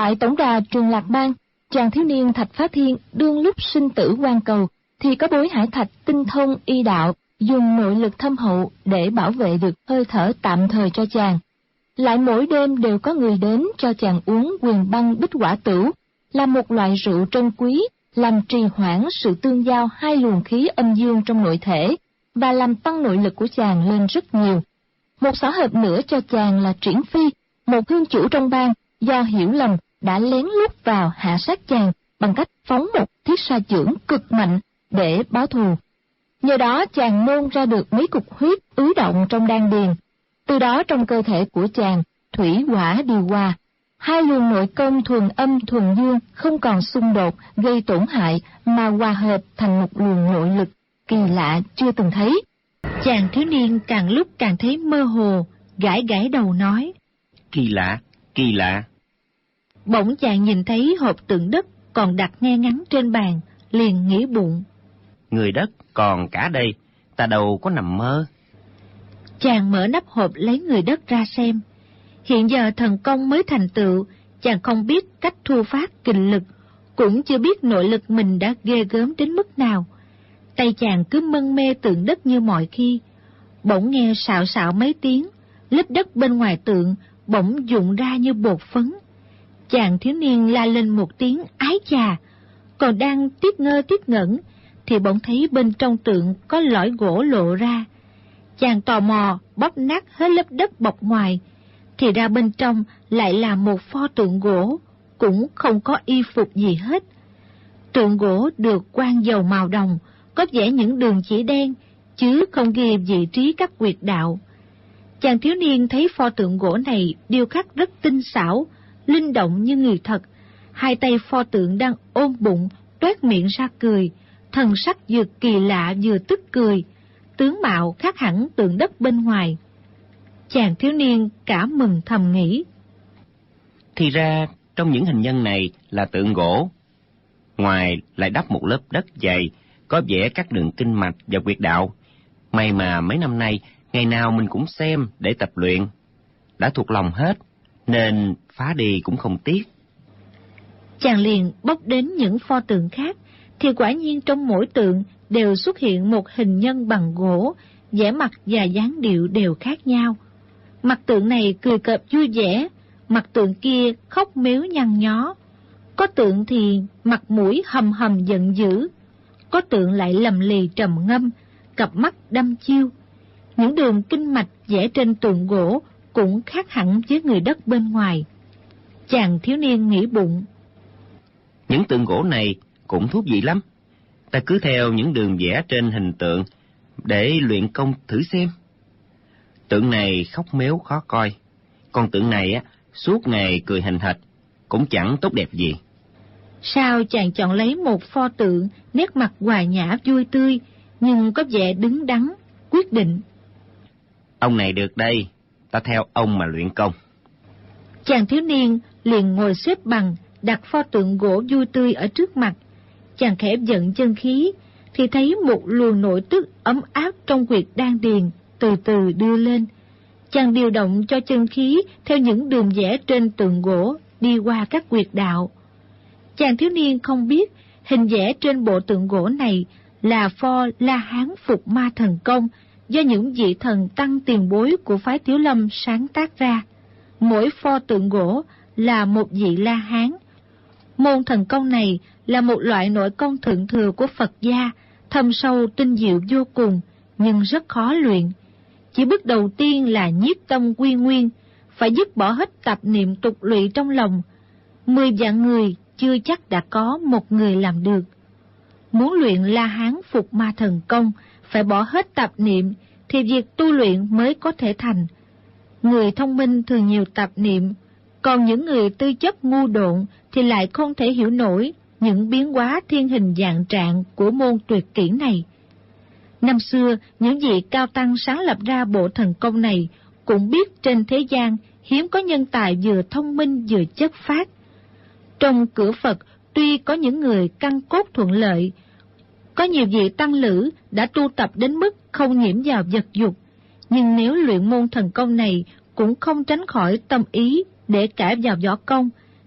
Tại tổng đà Trường Lạc Bang, chàng thiếu niên Thạch Phá Thiên đương lúc sinh tử quan cầu, thì có Bối Hải Thạch tinh thông y đạo, dùng nội lực thâm hậu để bảo vệ được hơi thở tạm thời cho chàng. Lại mỗi đêm đều có người đến cho chàng uống Quyền Băng Bích Hỏa Tửu, là một loại rượu trân quý, làm trì hoãn sự tương giao hai luồng khí âm dương trong nội thể, và làm tăng nội lực của chàng lên rất nhiều. Một xỏ hợp nữa cho chàng là Triển Phi, một hương chủ trong bang, do hiểu lầm đã lén lút vào hạ sát chàng bằng cách phóng một thiết sa chưởng cực mạnh để báo thù. Nhờ đó chàng nôn ra được mấy cục huyết ứ động trong đan điền. Từ đó trong cơ thể của chàng, thủy hỏa điều hòa, hai luồng nội công thuần âm thuần dương không còn xung đột gây tổn hại, mà hòa hợp thành một luồng nội lực kỳ lạ chưa từng thấy. Chàng thiếu niên càng lúc càng thấy mơ hồ, gãi gãi đầu nói: Kỳ lạ, kỳ lạ. Bỗng chàng nhìn thấy hộp tượng đất còn đặt ngay ngắn trên bàn, liền nghĩ bụng: Người đất còn cả đây, ta đâu có nằm mơ. Chàng mở nắp hộp lấy người đất ra xem. Hiện giờ thần công mới thành tựu, chàng không biết cách thu phát kình lực, cũng chưa biết nội lực mình đã ghê gớm đến mức nào. Tay chàng cứ mân mê tượng đất như mọi khi. Bỗng nghe xạo xạo mấy tiếng, lớp đất bên ngoài tượng bỗng rụng ra như bột phấn. Chàng thiếu niên la lên một tiếng ái chà, còn đang tiếc ngơ tiếc ngẩn, thì bỗng thấy bên trong tượng có lõi gỗ lộ ra. Chàng tò mò bóp nát hết lớp đất bọc ngoài, thì ra bên trong lại là một pho tượng gỗ, cũng không có y phục gì hết. Tượng gỗ được quang dầu màu đồng, có vẽ những đường chỉ đen, chứ không ghi vị trí các huyệt đạo. Chàng thiếu niên thấy pho tượng gỗ này điêu khắc rất tinh xảo, linh động như người thật. Hai tay pho tượng đang ôm bụng, toét miệng ra cười, thần sắc vừa kỳ lạ vừa tức cười, tướng mạo khác hẳn tượng đất bên ngoài. Chàng thiếu niên cả mừng thầm nghĩ: Thì ra trong những hình nhân này là tượng gỗ, ngoài lại đắp một lớp đất dày, có vẽ các đường kinh mạch và huyệt đạo. May mà mấy năm nay ngày nào mình cũng xem để tập luyện, đã thuộc lòng hết, nên phá đi cũng không tiếc. Chàng liền bốc đến những pho tượng khác, thì quả nhiên trong mỗi tượng đều xuất hiện một hình nhân bằng gỗ, vẻ mặt và dáng điệu đều khác nhau. Mặt tượng này cười cợt vui vẻ, mặt tượng kia khóc mếu nhăn nhó. Có tượng thì mặt mũi hầm hầm giận dữ, có tượng lại lầm lì trầm ngâm, cặp mắt đăm chiêu. Những đường kinh mạch vẽ trên tượng gỗ cũng khác hẳn với người đất bên ngoài. Chàng thiếu niên nghĩ bụng: Những tượng gỗ này cũng thú vị lắm, ta cứ theo những đường vẽ trên hình tượng để luyện công thử xem. Tượng này khóc mếu khó coi, còn tượng này suốt ngày cười hình hệt, cũng chẳng tốt đẹp gì. Sao chàng chọn lấy một pho tượng nét mặt hòa nhã vui tươi, nhưng có vẻ đứng đắn, quyết định: Ông này được đây, ta theo ông mà luyện công. Chàng thiếu niên liền ngồi xếp bằng, đặt pho tượng gỗ vui tươi ở trước mặt. Chàng khẽ vận chân khí, thì thấy một luồng nội tức ấm áp trong huyệt đan điền từ từ đưa lên. Chàng điều động cho chân khí theo những đường vẽ trên tượng gỗ đi qua các huyệt đạo. Chàng thiếu niên không biết hình vẽ trên bộ tượng gỗ này là pho La Hán Phục Ma Thần Công do những vị thần tăng tiền bối của phái Thiếu Lâm sáng tác ra. Mỗi pho tượng gỗ là một vị La Hán. Môn thần công này là một loại nội công thượng thừa của Phật gia, thâm sâu tinh diệu vô cùng, nhưng rất khó luyện. Chỉ bước đầu tiên là nhiếp tâm quy nguyên, phải dứt bỏ hết tạp niệm tục lụy trong lòng. 10 vạn người chưa chắc đã có một người làm được. Muốn luyện La Hán Phục Ma Thần Công, phải bỏ hết tạp niệm, thì việc tu luyện mới có thể thành. Người thông minh thường nhiều tạp niệm, còn những người tư chất ngu độn thì lại không thể hiểu nổi những biến hóa thiên hình dạng trạng của môn tuyệt kỹ này. Năm xưa, những vị cao tăng sáng lập ra bộ thần công này cũng biết trên thế gian hiếm có nhân tài vừa thông minh vừa chất phác. Trong cửa Phật tuy có những người căn cốt thuận lợi, có nhiều vị tăng lữ đã tu tập đến mức không nhiễm vào vật dục, nhưng nếu luyện môn thần công này cũng không tránh khỏi tâm ý để cải vào võ công,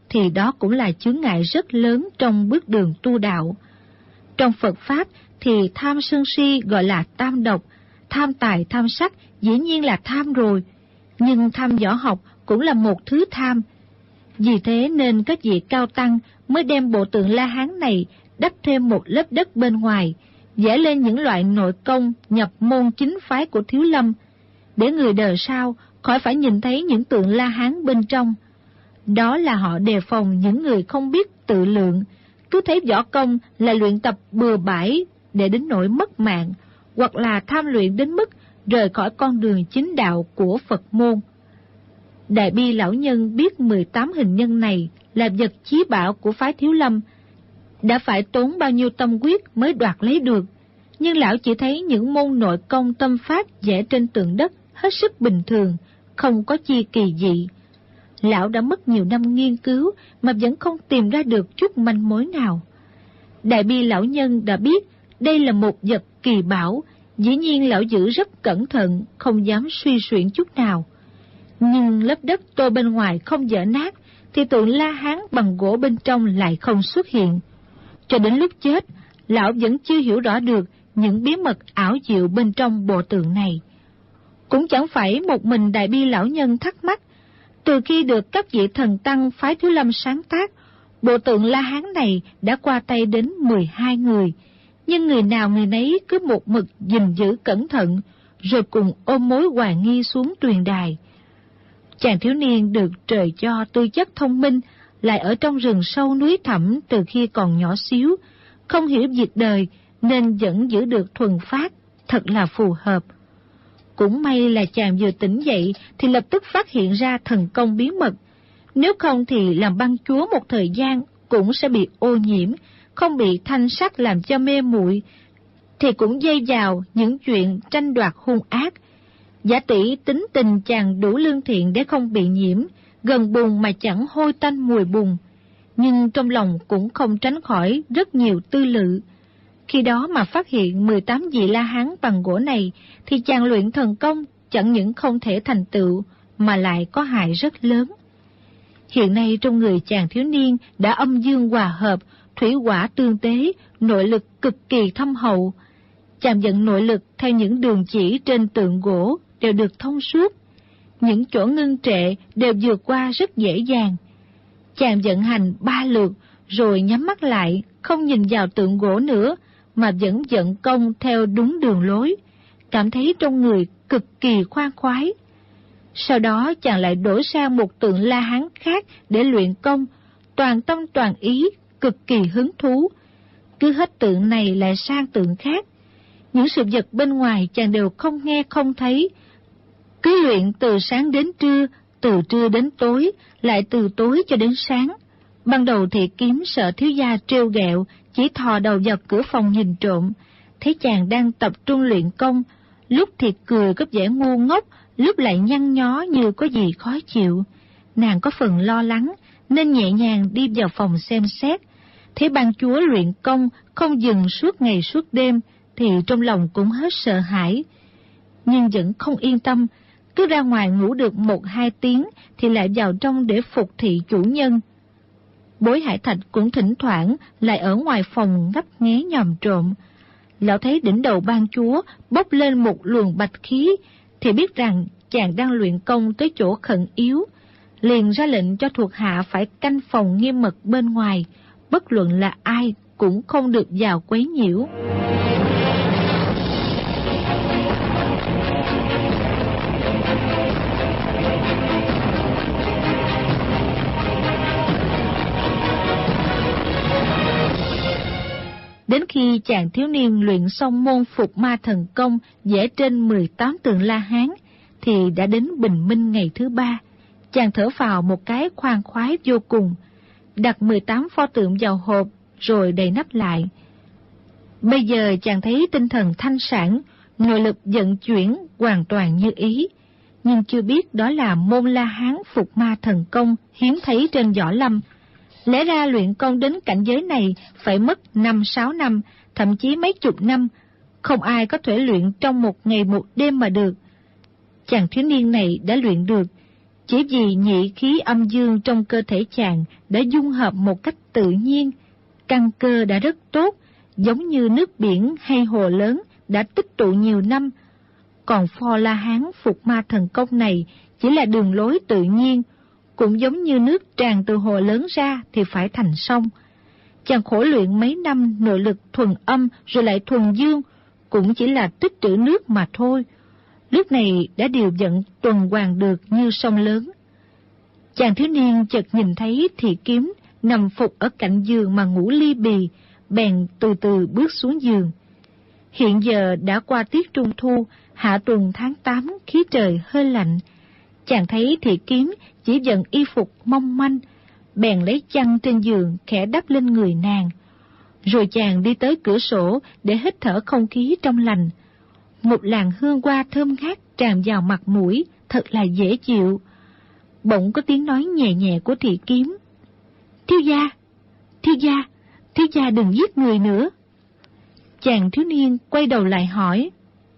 thì đó cũng là chướng ngại rất lớn trong bước đường tu đạo. Trong Phật Pháp thì tham sân si gọi là tam độc, tham tài tham sắc dĩ nhiên là tham rồi, nhưng tham võ học cũng là một thứ tham. Vì thế nên các vị cao tăng mới đem bộ tượng La Hán này đắp thêm một lớp đất bên ngoài, vẽ lên những loại nội công nhập môn chính phái của Thiếu Lâm, để người đời sau khỏi phải nhìn thấy những tượng La Hán bên trong. Đó là họ đề phòng những người không biết tự lượng, cứ thấy võ công là luyện tập bừa bãi để đến nỗi mất mạng, hoặc là tham luyện đến mức rời khỏi con đường chính đạo của Phật môn. Đại Bi lão nhân biết 18 hình nhân này là vật chí bảo của phái Thiếu Lâm, đã phải tốn bao nhiêu tâm huyết mới đoạt lấy được, nhưng lão chỉ thấy những môn nội công tâm pháp vẽ trên tượng đất hết sức bình thường, không có chi kỳ dị. Lão đã mất nhiều năm nghiên cứu mà vẫn không tìm ra được chút manh mối nào. Đại Bi lão nhân đã biết đây là một vật kỳ bảo, dĩ nhiên lão giữ rất cẩn thận, không dám suy xuyển chút nào. Nhưng lớp đất tô bên ngoài không vỡ nát, thì tượng La Hán bằng gỗ bên trong lại không xuất hiện. Cho đến lúc chết, lão vẫn chưa hiểu rõ được những bí mật ảo diệu bên trong bộ tượng này. Cũng chẳng phải một mình Đại Bi lão nhân thắc mắc. Từ khi được các vị thần tăng phái Thiếu Lâm sáng tác, bộ tượng La Hán này đã qua tay đến 12 người, nhưng người nào người nấy cứ một mực gìn giữ cẩn thận, rồi cùng ôm mối hoài nghi xuống tuyền đài. Chàng thiếu niên được trời cho tư chất thông minh, lại ở trong rừng sâu núi thẳm từ khi còn nhỏ xíu, không hiểu việc đời nên vẫn giữ được thuần phát, thật là phù hợp. Cũng may là chàng vừa tỉnh dậy thì lập tức phát hiện ra thần công bí mật, nếu không thì làm băng chúa một thời gian cũng sẽ bị ô nhiễm, không bị thanh sắc làm cho mê muội, thì cũng dây vào những chuyện tranh đoạt hung ác. Giả tỷ tính tình chàng đủ lương thiện để không bị nhiễm, gần bùn mà chẳng hôi tanh mùi bùn, nhưng trong lòng cũng không tránh khỏi rất nhiều tư lự. Khi đó mà phát hiện 18 vị La Hán bằng gỗ này, thì chàng luyện thần công chẳng những không thể thành tựu, mà lại có hại rất lớn. Hiện nay trong người chàng thiếu niên đã âm dương hòa hợp, thủy hỏa tương tế, nội lực cực kỳ thâm hậu. Chàng vận nội lực theo những đường chỉ trên tượng gỗ đều được thông suốt, những chỗ ngưng trệ đều vượt qua rất dễ dàng. Chàng vận hành 3 lượt rồi nhắm mắt lại, không nhìn vào tượng gỗ nữa, mà vẫn vận công theo đúng đường lối, cảm thấy trong người cực kỳ khoan khoái. Sau đó chàng lại đổi sang một tượng La Hán khác để luyện công, toàn tâm toàn ý, cực kỳ hứng thú. Cứ hết tượng này lại sang tượng khác. Những sự vật bên ngoài chàng đều không nghe không thấy. Cứ luyện từ sáng đến trưa, từ trưa đến tối, lại từ tối cho đến sáng. Ban đầu thì kiếm sợ thiếu gia trêu ghẹo, chỉ thò đầu vào cửa phòng nhìn trộm, thấy chàng đang tập trung luyện công, lúc thì cười có vẻ ngu ngốc, lúc lại nhăn nhó như có gì khó chịu. Nàng có phần lo lắng, nên nhẹ nhàng đi vào phòng xem xét. Thấy ban chúa luyện công không dừng suốt ngày suốt đêm, thì trong lòng cũng hết sợ hãi. Nhưng vẫn không yên tâm, cứ ra ngoài ngủ được 1-2 tiếng thì lại vào trong để phục thị chủ nhân. Bối Hải Thạch cũng thỉnh thoảng lại ở ngoài phòng ngấp nghé nhòm trộm. Lão thấy đỉnh đầu ban chúa bốc lên một luồng bạch khí, thì biết rằng chàng đang luyện công tới chỗ khẩn yếu, liền ra lệnh cho thuộc hạ phải canh phòng nghiêm mật bên ngoài, bất luận là ai cũng không được vào quấy nhiễu. Đến khi chàng thiếu niên luyện xong môn Phục Ma Thần Công vẽ trên 18 tượng La Hán, thì đã đến bình minh ngày thứ 3. Chàng thở phào một cái khoan khoái vô cùng, đặt 18 pho tượng vào hộp rồi đậy nắp lại. Bây giờ chàng thấy tinh thần thanh sảng, nội lực vận chuyển hoàn toàn như ý, nhưng chưa biết đó là môn La Hán Phục Ma Thần Công hiếm thấy trên võ lâm. Lẽ ra luyện công đến cảnh giới này phải mất 5-6 năm, thậm chí mấy chục năm, không ai có thể luyện trong một ngày một đêm mà được. Chàng thiếu niên này đã luyện được, Chỉ vì nhị khí âm dương trong cơ thể chàng đã dung hợp một cách tự nhiên, căn cơ đã rất tốt, giống như nước biển hay hồ lớn đã tích tụ nhiều năm. Còn Pho La Hán phục ma thần công này chỉ là đường lối tự nhiên, cũng giống như nước tràn từ hồ lớn ra thì phải thành sông. Chàng khổ luyện mấy năm nội lực thuần âm rồi lại thuần dương, cũng chỉ là tích trữ nước mà thôi. Lúc này đã điều vận tuần hoàn được như sông lớn. Chàng thiếu niên chợt nhìn thấy Thị Kiếm nằm phục ở cạnh giường mà ngủ li bì, bèn từ từ bước xuống giường. Hiện giờ đã qua tiết trung thu, hạ tuần tháng 8, khí trời hơi lạnh. Chàng thấy Thị Kiếm chỉ vận y phục mong manh, bèn lấy chăn trên giường khẽ đắp lên người nàng. Rồi chàng đi tới cửa sổ để hít thở không khí trong lành. Một làn hương hoa thơm ngát tràn vào mặt mũi, thật là dễ chịu. Bỗng có tiếng nói nhẹ nhẹ của Thị Kiếm. Thiếu gia đừng giết người nữa. Chàng thiếu niên quay đầu lại hỏi.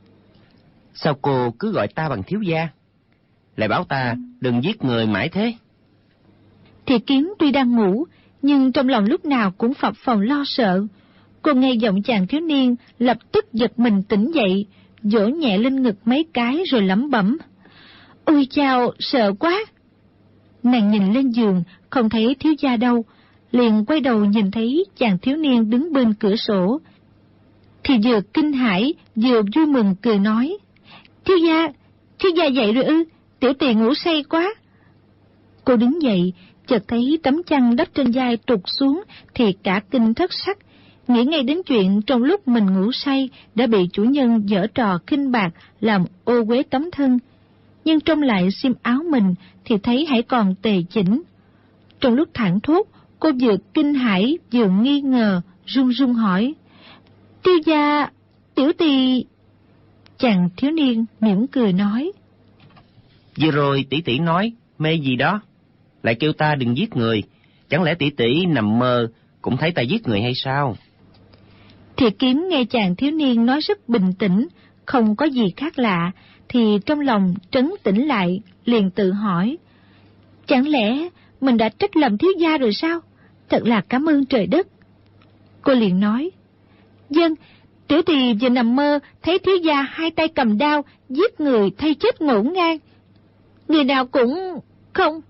Sao cô cứ gọi ta bằng thiếu gia, lại bảo ta đừng giết người mãi thế? Thị Kiếm tuy đang ngủ, nhưng trong lòng lúc nào cũng phập phồng lo sợ. Cô nghe giọng chàng thiếu niên, lập tức giật mình tỉnh dậy, vỗ nhẹ lên ngực mấy cái rồi lẩm bẩm. Ôi chao, sợ quá! Nàng nhìn lên giường, không thấy thiếu gia đâu, liền quay đầu nhìn thấy chàng thiếu niên đứng bên cửa sổ. Thì vừa kinh hãi, vừa vui mừng cười nói. Thiếu gia dậy rồi ư? Tiểu tỳ ngủ say quá. Cô đứng dậy, chợt thấy tấm chăn đắp trên vai trục xuống thì cả kinh thất sắc, nghĩ ngay đến chuyện trong lúc mình ngủ say đã bị chủ nhân giở trò khinh bạc làm ô uế tấm thân. Nhưng trông lại xiêm áo mình thì thấy hãy còn tề chỉnh. Trong lúc thảng thốt, cô vừa kinh hãi vừa nghi ngờ, run run hỏi. Tiêu gia, tiểu tỳ... Chàng thiếu niên mỉm cười nói. Vừa rồi tỷ tỷ nói mê gì đó, lại kêu ta đừng giết người, chẳng lẽ tỷ tỷ nằm mơ cũng thấy ta giết người hay sao? Thị Kiếm nghe chàng thiếu niên nói rất bình tĩnh, không có gì khác lạ, thì trong lòng trấn tĩnh lại, liền tự hỏi. Chẳng lẽ mình đã trách lầm thiếu gia rồi sao? Thật là cảm ơn trời đất. Cô liền nói. Dân, tiểu tỳ vừa nằm mơ thấy thiếu gia hai tay cầm đao giết người thay chết ngổn ngang. Người nào cũng... Không.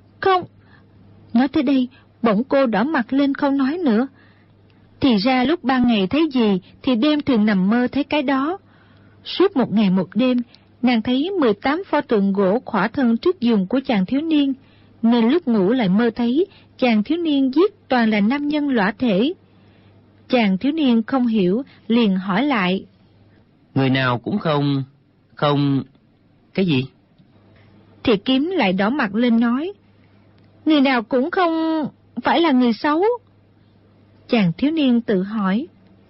Nói tới đây, bỗng cô đỏ mặt lên không nói nữa. Thì ra lúc ban ngày thấy gì thì đêm thường nằm mơ thấy cái đó. Suốt một ngày một đêm, nàng thấy 18 pho tượng gỗ khỏa thân trước giường của chàng thiếu niên, nên lúc ngủ lại mơ thấy chàng thiếu niên giết toàn là nam nhân lõa thể. Chàng thiếu niên không hiểu, liền hỏi lại. Người nào cũng không... Cái gì? Thì Kiếm lại đỏ mặt lên nói. Người nào cũng không phải là người xấu. Chàng thiếu niên tự hỏi.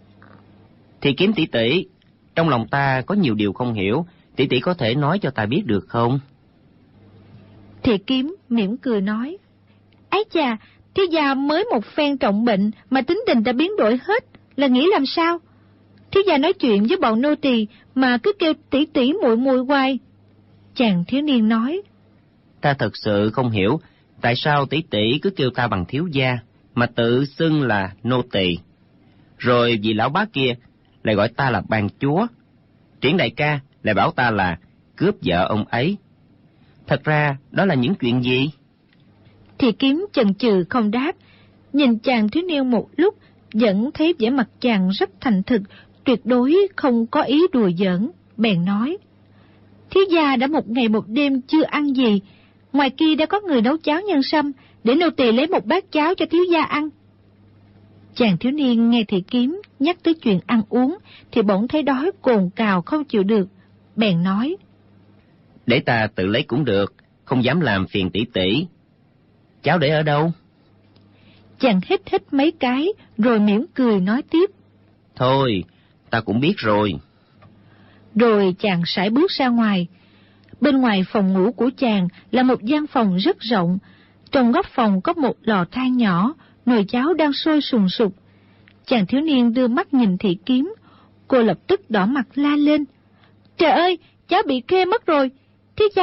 Thì Kiếm tỷ tỷ, trong lòng ta có nhiều điều không hiểu, tỷ tỷ có thể nói cho ta biết được không? Thì Kiếm mỉm cười nói. Ái chà, thiếu gia mới một phen trọng bệnh mà tính tình đã biến đổi hết, là nghĩ làm sao? Thiếu gia nói chuyện với bọn nô tỳ mà cứ kêu tỷ tỷ muội muội hoài. Chàng thiếu niên nói. Ta thật sự không hiểu tại sao tỷ tỷ cứ kêu ta bằng thiếu gia mà tự xưng là nô tỳ, rồi vị lão bá kia lại gọi ta là ban chúa, Triển đại ca lại bảo ta là cướp vợ ông ấy. Thật ra đó là những chuyện gì? Thì Kiếm chần chừ không đáp, nhìn chàng thiếu niên một lúc, vẫn thấy vẻ mặt chàng rất thành thực, tuyệt đối không có ý đùa giỡn, bèn nói. Thiếu gia đã một ngày một đêm chưa ăn gì, ngoài kia đã có người nấu cháo nhân sâm, để nô tỳ lấy một bát cháo cho thiếu gia ăn. Chàng thiếu niên nghe Thị Kiếm nhắc tới chuyện ăn uống, thì bỗng thấy đói cồn cào không chịu được, bèn nói. Để ta tự lấy cũng được, không dám làm phiền tỷ tỷ. Cháo để ở đâu? Chàng hít mấy cái, rồi mỉm cười nói tiếp. Thôi, ta cũng biết rồi. Rồi chàng sải bước ra ngoài. Bên ngoài phòng ngủ của chàng là một gian phòng rất rộng. Trong góc phòng có một lò than nhỏ, nồi cháo đang sôi sùng sục. Chàng thiếu niên đưa mắt nhìn Thị Kiếm, cô lập tức đỏ mặt la lên. Trời ơi, cháo bị khê mất rồi.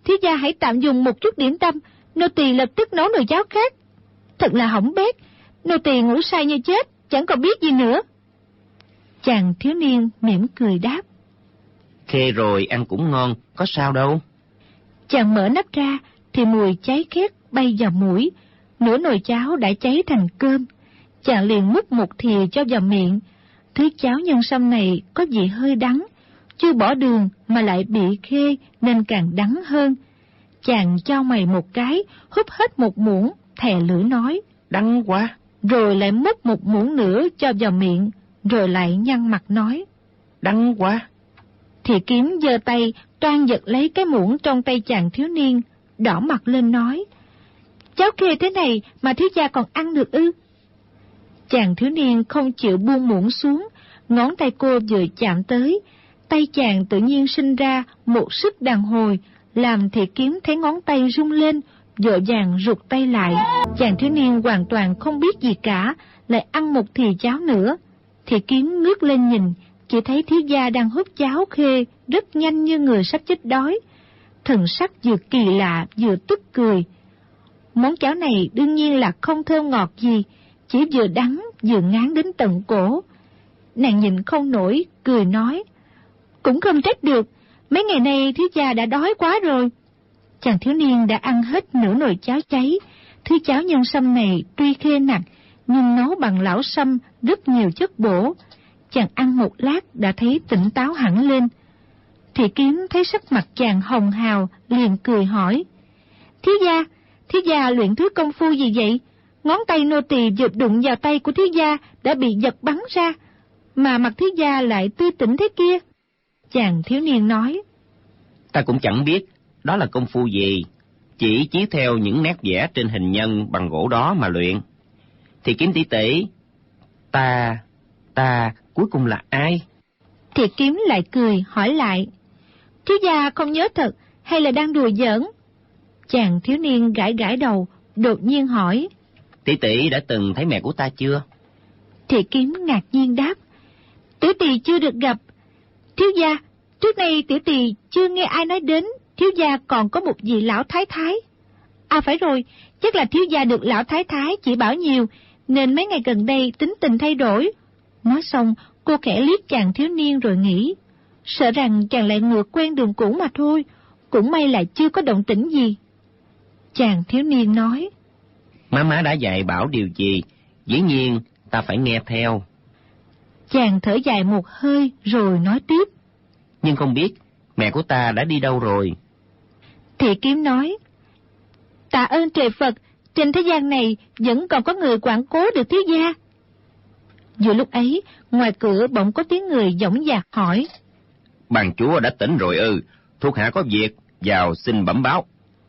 thiếu gia hãy tạm dùng một chút điểm tâm, nô tỳ lập tức nấu nồi cháo khác. Thật là hỏng bét, nô tỳ ngủ say như chết, chẳng còn biết gì nữa. Chàng thiếu niên mỉm cười đáp: Khê rồi ăn cũng ngon, có sao đâu. Chàng mở nắp ra thì mùi cháy khét bay vào mũi, nửa nồi cháo đã cháy thành cơm. Chàng liền múc một thìa cho vào miệng. Thứ cháo nhân sâm này có vị hơi đắng, chưa bỏ đường mà lại bị khê nên càng đắng hơn. Chàng chau mày một cái, húp hết một muỗng, thè lưỡi nói: Đắng quá. Rồi lại múc một muỗng nữa cho vào miệng, rồi lại nhăn mặt nói: Đắng quá. Thì Kiếm giơ tay toan giật lấy cái muỗng trong tay chàng thiếu niên, đỏ mặt lên nói: Cháo khê thế này mà thiếu gia còn ăn được ư? Chàng thiếu niên không chịu buông muỗng xuống, ngón tay cô vừa chạm tới, tay chàng tự nhiên sinh ra một sức đàn hồi, làm Thị Kiếm thấy ngón tay rung lên, vội vàng rụt tay lại. Chàng thiếu niên hoàn toàn không biết gì cả, lại ăn một thìa cháo nữa. Thị Kiếm ngước lên nhìn, chỉ thấy thiếu gia đang húp cháo khê rất nhanh như người sắp chết đói. Thần sắc vừa kỳ lạ vừa tức cười. Món cháo này đương nhiên là không thơm ngọt gì, chỉ vừa đắng vừa ngán đến tận cổ. Nàng nhìn không nổi, cười nói: Cũng không trách được, mấy ngày nay thiếu gia đã đói quá rồi. Chàng thiếu niên đã ăn hết nửa nồi cháo cháy. Thứ cháo nhân sâm này tuy khê nặng, nhưng nấu bằng lão sâm rất nhiều chất bổ. Chàng ăn một lát đã thấy tỉnh táo hẳn lên. Thị Kiếm thấy sắc mặt chàng hồng hào, liền cười hỏi: Thiếu gia luyện thứ công phu gì vậy? Ngón tay nô tỳ vừa đụng vào tay của thiếu gia đã bị giật bắn ra, mà mặt thiếu gia lại tươi tỉnh thế kia. Chàng thiếu niên nói: Ta cũng chẳng biết đó là công phu gì, chỉ chiếu theo những nét vẽ trên hình nhân bằng gỗ đó mà luyện. Thì Kiếm tỷ tỷ, ta cuối cùng là ai? Thì Kiếm lại cười hỏi lại: Thiếu gia không nhớ thật hay là đang đùa giỡn? Chàng thiếu niên gãi gãi đầu, đột nhiên hỏi: Tỷ tỷ đã từng thấy mẹ của ta chưa? Thì Kiếm ngạc nhiên đáp: Tiểu tỳ chưa được gặp. Thiếu gia, trước nay tiểu tỳ chưa nghe ai nói đến thiếu gia còn có một vị lão thái thái. À phải rồi, chắc là thiếu gia được lão thái thái chỉ bảo nhiều, nên mấy ngày gần đây tính tình thay đổi. Nói xong, cô khẽ liếc chàng thiếu niên rồi nghĩ, sợ rằng chàng lại ngược quen đường cũ mà thôi, cũng may là chưa có động tĩnh gì. Chàng thiếu niên nói: Má đã dạy bảo điều gì, dĩ nhiên ta phải nghe theo. Chàng thở dài một hơi rồi nói tiếp: Nhưng không biết mẹ của ta đã đi đâu rồi? Thị Kiếm nói: Tạ ơn trời Phật, trên thế gian này vẫn còn có người quản cố được thiếu gia. Vừa lúc ấy, ngoài cửa bỗng có tiếng người dõng dạc hỏi: Bàn chúa đã tỉnh rồi ư? Thuộc hạ có việc, vào xin bẩm báo.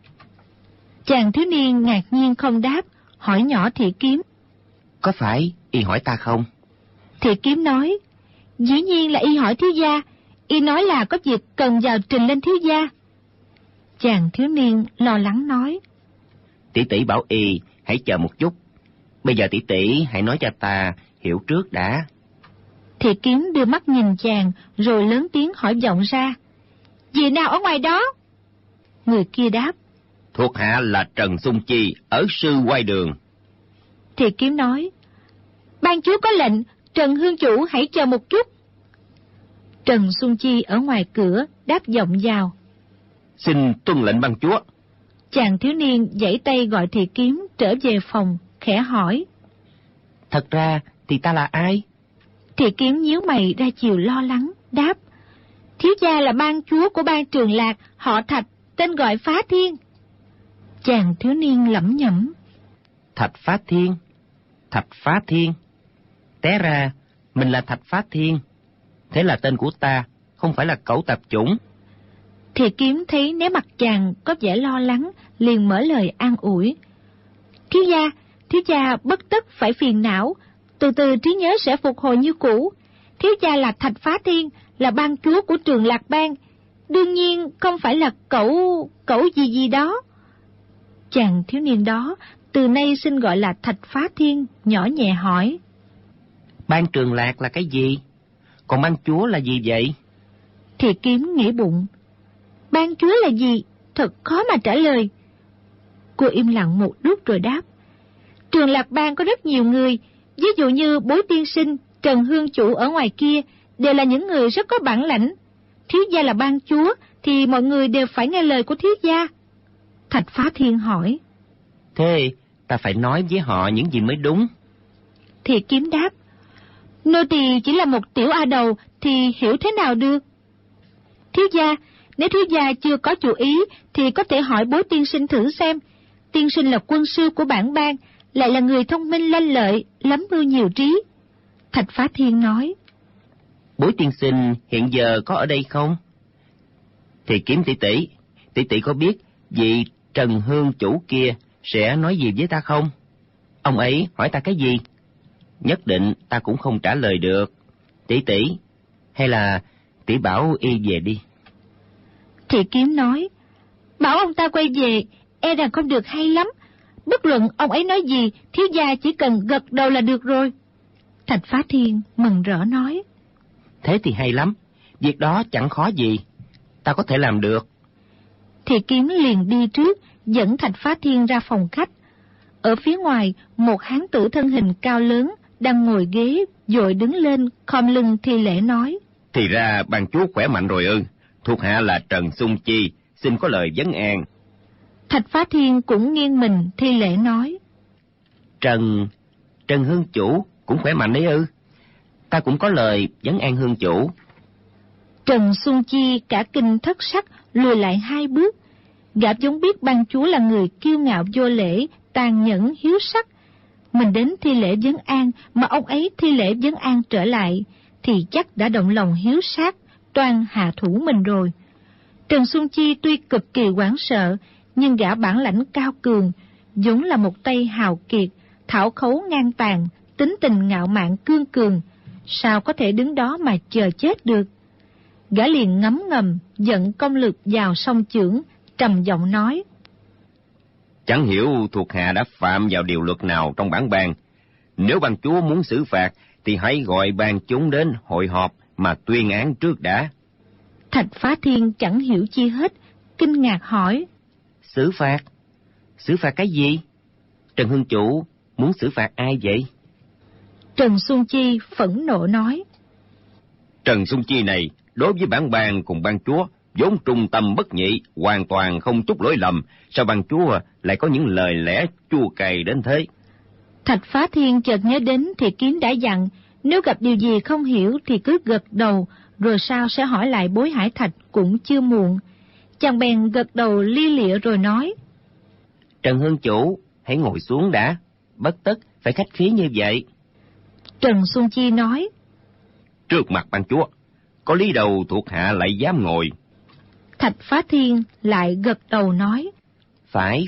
Chàng thiếu niên ngạc nhiên không đáp, hỏi nhỏ Thị Kiếm: Có phải y hỏi ta không? Thị Kiếm nói: Dĩ nhiên là y hỏi thiếu gia, y nói là có việc cần vào trình lên thiếu gia. Chàng thiếu niên lo lắng nói: Tỷ tỷ bảo y hãy chờ một chút, bây giờ tỷ tỷ hãy nói cho ta hiểu trước đã. Thị Kiếm đưa mắt nhìn chàng rồi lớn tiếng hỏi vọng ra: Vị nào ở ngoài đó? Người kia đáp: Thuộc hạ là Trần Xung Chi ở Sư Quay Đường. Thị Kiếm nói: Ban chúa có lệnh, Trần hương chủ hãy chờ một chút. Trần Xung Chi ở ngoài cửa đáp vọng vào: Xin tuân lệnh ban chúa. Chàng thiếu niên giãy tay gọi Thị Kiếm trở về phòng, khẽ hỏi: Thật ra thì ta là ai? Thị Kiếm nhíu mày ra chiều lo lắng, đáp: Thiếu gia là ban chúa của ban Trường Lạc, họ Thạch, tên gọi Phá Thiên. Chàng thiếu niên lẩm nhẩm: Thạch Phá Thiên, Thạch Phá Thiên. Té ra mình là Thạch Phá Thiên, thế là tên của ta, không phải là Cẩu Tạp Chủng. Thị Kiếm thấy nét mặt chàng có vẻ lo lắng, liền mở lời an ủi: Thiếu gia bất tất phải phiền não, từ từ trí nhớ sẽ phục hồi như cũ. Thiếu gia là Thạch Phá Thiên, là ban chúa của Trường Lạc Bang, đương nhiên không phải là cẩu gì đó. Chàng thiếu niên đó từ nay xin gọi là Thạch Phá Thiên, nhỏ nhẹ hỏi: Ban Trường Lạc là cái gì? Còn ban chúa là gì vậy? Thị Kiếm nghĩ bụng: Ban chúa là gì? thật khó mà trả lời. Cô im lặng một lúc rồi đáp. Trường Lạc Bang có rất nhiều người, ví dụ như Bối tiên sinh, Trần Hương chủ ở ngoài kia, đều là những người rất có bản lãnh. Thiếu gia là ban chúa, thì mọi người đều phải nghe lời của thiếu gia. Thạch Phá Thiên hỏi. Thế ta phải nói với họ những gì mới đúng? Thì Kiếm đáp. Nô tỳ chỉ là một tiểu a đầu thì hiểu thế nào được? Thiếu gia, nếu thiếu gia chưa có chủ ý thì có thể hỏi Bối tiên sinh thử xem. Tiên sinh là quân sư của bản bang, lại là người thông minh lanh lợi, lắm mưu nhiều trí. Thạch Phá Thiên nói. Bối tiên sinh hiện giờ có ở đây không? Thì Kiếm tỷ tỷ có biết vị Trần Hương chủ kia sẽ nói gì với ta không? Ông ấy hỏi ta cái gì? Nhất định ta cũng không trả lời được. Tỷ, hay là tỷ bảo y về đi. Thì Kiếm nói. Bảo ông ta quay về, e rằng không được hay lắm. Bất luận ông ấy nói gì, thiếu gia chỉ cần gật đầu là được rồi. Thạch Phá Thiên mừng rỡ nói. Thế thì hay lắm, việc đó chẳng khó gì, ta có thể làm được. Thì Kiếm liền đi trước, dẫn Thạch Phá Thiên ra phòng khách. Ở phía ngoài, một hán tử thân hình cao lớn, đang ngồi ghế, vội đứng lên, khom lưng thi lễ nói. Thì ra ban chúa khỏe mạnh rồi ư, thuộc hạ là Trần Xung Chi, xin có lời vấn an. Thạch Phá Thiên cũng nghiêng mình thi lễ nói. Trần Hương chủ cũng khỏe mạnh đấy ư? Ta cũng có lời vấn an Hương chủ. Trần Xuân Chi cả kinh thất sắc, lùi lại 2 bước. Gã vốn biết ban chúa là người kiêu ngạo vô lễ, tàn nhẫn hiếu sắc. Mình đến thi lễ vấn an mà ông ấy thi lễ vấn an trở lại, thì chắc đã động lòng hiếu sát, toan hạ thủ mình rồi. Trần Xuân Chi tuy cực kỳ hoảng sợ, nhưng gã bản lãnh cao cường, vốn là một tay hào kiệt, thảo khấu ngang tàn, tính tình ngạo mạn cương cường, sao có thể đứng đó mà chờ chết được. Gã liền ngấm ngầm, dẫn công lực vào song chưởng, trầm giọng nói. Chẳng hiểu thuộc hạ đã phạm vào điều luật nào trong bản bang. Nếu ban chúa muốn xử phạt, thì hãy gọi ban chúng đến hội họp mà tuyên án trước đã. Thạch Phá Thiên chẳng hiểu chi hết, kinh ngạc hỏi. Xử phạt? Xử phạt cái gì? Trần Hương chủ muốn xử phạt ai vậy? Trần Xuân Chi phẫn nộ nói. Trần Xuân Chi này, đối với bản bang cùng ban chúa, vốn trung tâm bất nhị, hoàn toàn không chút lỗi lầm, sao ban chúa lại có những lời lẽ chua cay đến thế? Thạch Phá Thiên chợt nhớ đến thì Kiếm đã dặn, nếu gặp điều gì không hiểu thì cứ gật đầu, rồi sau sẽ hỏi lại Bối Hải Thạch cũng chưa muộn. Chàng bèn gật đầu li lịa rồi nói. Trần Hương chủ, hãy ngồi xuống đã, bất tất phải khách khí như vậy. Trần Xuân Chi nói. Trước mặt ban chúa, có lý đầu thuộc hạ lại dám ngồi. Thạch Phá Thiên lại gật đầu nói. Phải.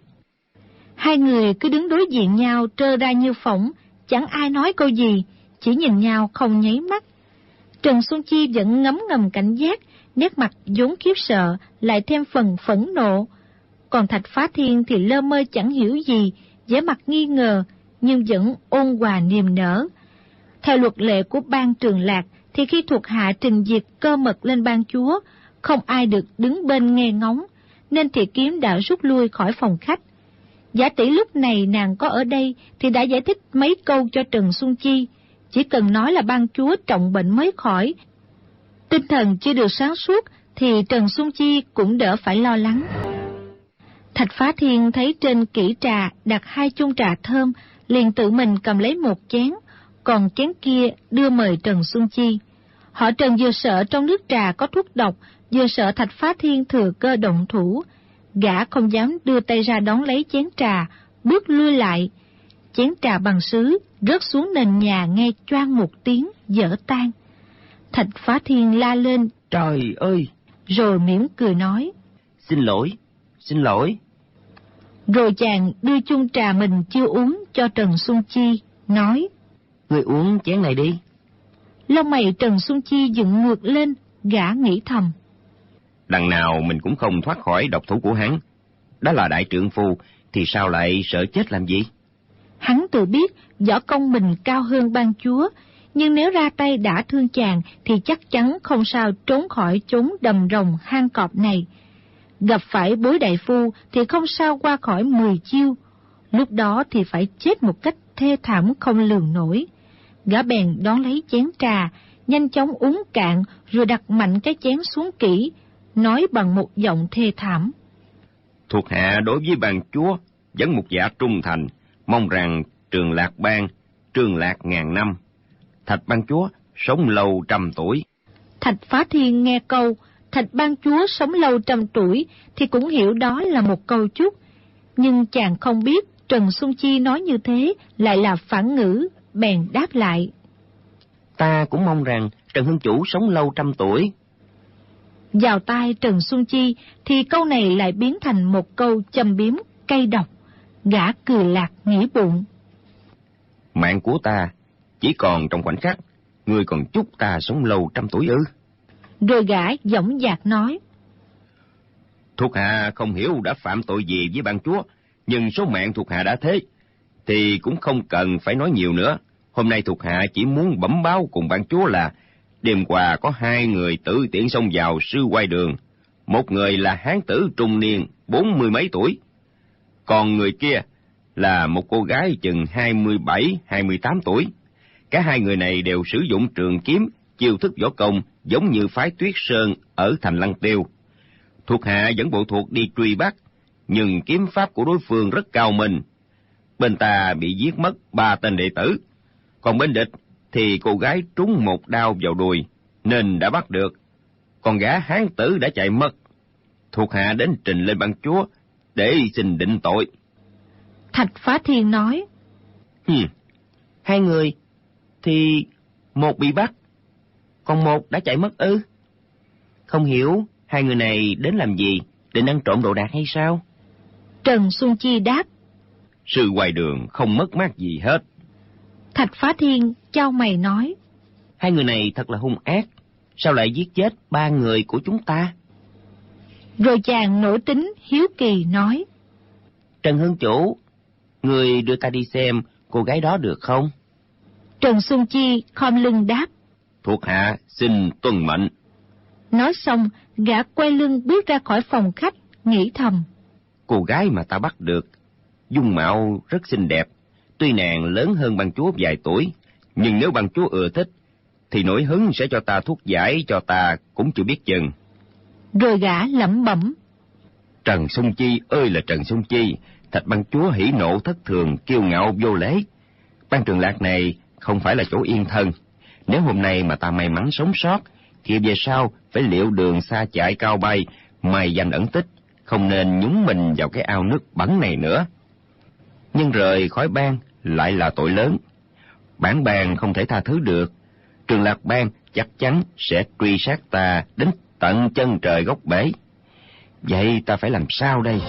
Hai người cứ đứng đối diện nhau trơ ra như phỏng, chẳng ai nói câu gì, chỉ nhìn nhau không nháy mắt. Trần Xuân Chi vẫn ngấm ngầm cảnh giác, nét mặt vốn khiếp sợ, lại thêm phần phẫn nộ. Còn Thạch Phá Thiên thì lơ mơ chẳng hiểu gì, vẻ mặt nghi ngờ, nhưng vẫn ôn hòa niềm nở. Theo luật lệ của ban Trường Lạc, thì khi thuộc hạ trình duyệt cơ mật lên ban chúa, không ai được đứng bên nghe ngóng, nên Thị Kiếm đã rút lui khỏi phòng khách. Giả tỷ lúc này nàng có ở đây thì đã giải thích mấy câu cho Trần Xuân Chi, chỉ cần nói là ban chúa trọng bệnh mới khỏi. Tinh thần chưa được sáng suốt thì Trần Xuân Chi cũng đỡ phải lo lắng. Thạch Phá Thiên thấy trên kỹ trà đặt 2 chung trà thơm, liền tự mình cầm lấy một chén, còn chén kia đưa mời Trần Xuân Chi. Họ Trần vừa sợ trong nước trà có thuốc độc, vừa sợ Thạch Phá Thiên thừa cơ động thủ. Gã không dám đưa tay ra đón lấy chén trà, bước lui lại. Chén trà bằng sứ rớt xuống nền nhà nghe choang một tiếng, vỡ tan. Thạch Phá Thiên la lên, Trời ơi! Rồi mỉm cười nói, Xin lỗi. Rồi chàng đưa chung trà mình chưa uống cho Trần Xuân Chi, nói, Ngươi uống chén này đi. Lông mày Trần Xuân Chi dựng ngược lên, gã nghĩ thầm. Đằng nào mình cũng không thoát khỏi độc thủ của hắn. Đó là đại trượng phu, thì sao lại sợ chết làm gì? Hắn tự biết võ công mình cao hơn ban chúa, nhưng nếu ra tay đã thương chàng thì chắc chắn không sao trốn khỏi chốn đầm rồng hang cọp này. Gặp phải Bối đại phu thì không sao qua khỏi 10 chiêu, lúc đó thì phải chết một cách thê thảm không lường nổi. Gã bèn đón lấy chén trà, nhanh chóng uống cạn rồi đặt mạnh cái chén xuống kỹ, nói bằng một giọng thê thảm: Thuộc hạ đối với ban chúa vẫn một dạ trung thành, mong rằng Trường Lạc Bang trường lạc ngàn năm, Thạch ban chúa sống lâu 100 tuổi. Thạch Phá Thiên nghe câu Thạch ban chúa sống lâu 100 tuổi thì cũng hiểu đó là một câu chúc, nhưng chàng không biết Trần Xuân Chi nói như thế lại là phản ngữ, bèn đáp lại: Ta cũng mong rằng Trần Hương Chủ sống lâu 100 tuổi. Vào tai Trần Xuân Chi thì câu này lại biến thành một câu châm biếm cay độc. Gã cười lạc nghĩ bụng: Mạng của ta chỉ còn trong khoảnh khắc, ngươi còn chúc ta sống lâu 100 tuổi ư? Rồi gã dõng dạc nói: Thuộc hạ không hiểu đã phạm tội gì với ban chúa, nhưng số mạng thuộc hạ đã thế thì cũng không cần phải nói nhiều nữa. Hôm nay thuộc hạ chỉ muốn bẩm báo cùng ban chúa là đêm qua có 2 người tự tiện xông vào sư quay đường. Một người là hán tử trung niên 40 mấy tuổi, còn người kia là một cô gái chừng 27-28 tuổi. Cả 2 người này đều sử dụng trường kiếm, chiêu thức võ công giống như phái Tuyết Sơn ở thành Lăng Tiêu. Thuộc hạ dẫn bộ thuộc đi truy bắt, nhưng kiếm pháp của đối phương rất cao minh. Bên ta bị giết mất 3 tên đệ tử, còn bên địch thì cô gái trúng một đao vào đùi nên đã bắt được, còn gã hán tử đã chạy mất. Thuộc hạ đến trình lên ban chúa để xin định tội. Thạch Phá Thiên nói: 2 người thì một bị bắt, còn một đã chạy mất ư? Không hiểu 2 người này đến làm gì, định ăn trộm đồ đạc hay sao? Trần Xuân Chi đáp: Sư quay đường không mất mát gì hết. Thạch Phá Thiên chau mày nói: 2 người này thật là hung ác, sao lại giết chết 3 người của chúng ta? Rồi chàng nổi tính hiếu kỳ nói: Trần Hương Chủ, người đưa ta đi xem cô gái đó được không? Trần Xuân Chi khom lưng đáp: Thuộc hạ xin tuân mệnh. Nói xong, gã quay lưng bước ra khỏi phòng khách, nghĩ thầm: Cô gái mà ta bắt được, dung mạo rất xinh đẹp. Tuy nàng lớn hơn ban chúa vài tuổi, nhưng nếu ban chúa ưa thích, thì nổi hứng sẽ cho ta thuốc giải cho ta cũng chưa biết chừng. Rồi gã lẩm bẩm: Trần Xuân Chi ơi là Trần Xuân Chi, Thạch ban chúa hỉ nộ thất thường, kiêu ngạo vô lễ. Ban Trường Lạc này không phải là chỗ yên thân. Nếu hôm nay mà ta may mắn sống sót, thì về sau phải liệu đường xa chạy cao bay, mày danh ẩn tích, không nên nhúng mình vào cái ao nước bẩn này nữa. Nhưng rời khỏi bang lại là tội lớn. Bản bang không thể tha thứ được. Trường Lạc bang chắc chắn sẽ truy sát ta đến tận chân trời góc bể. Vậy ta phải làm sao đây?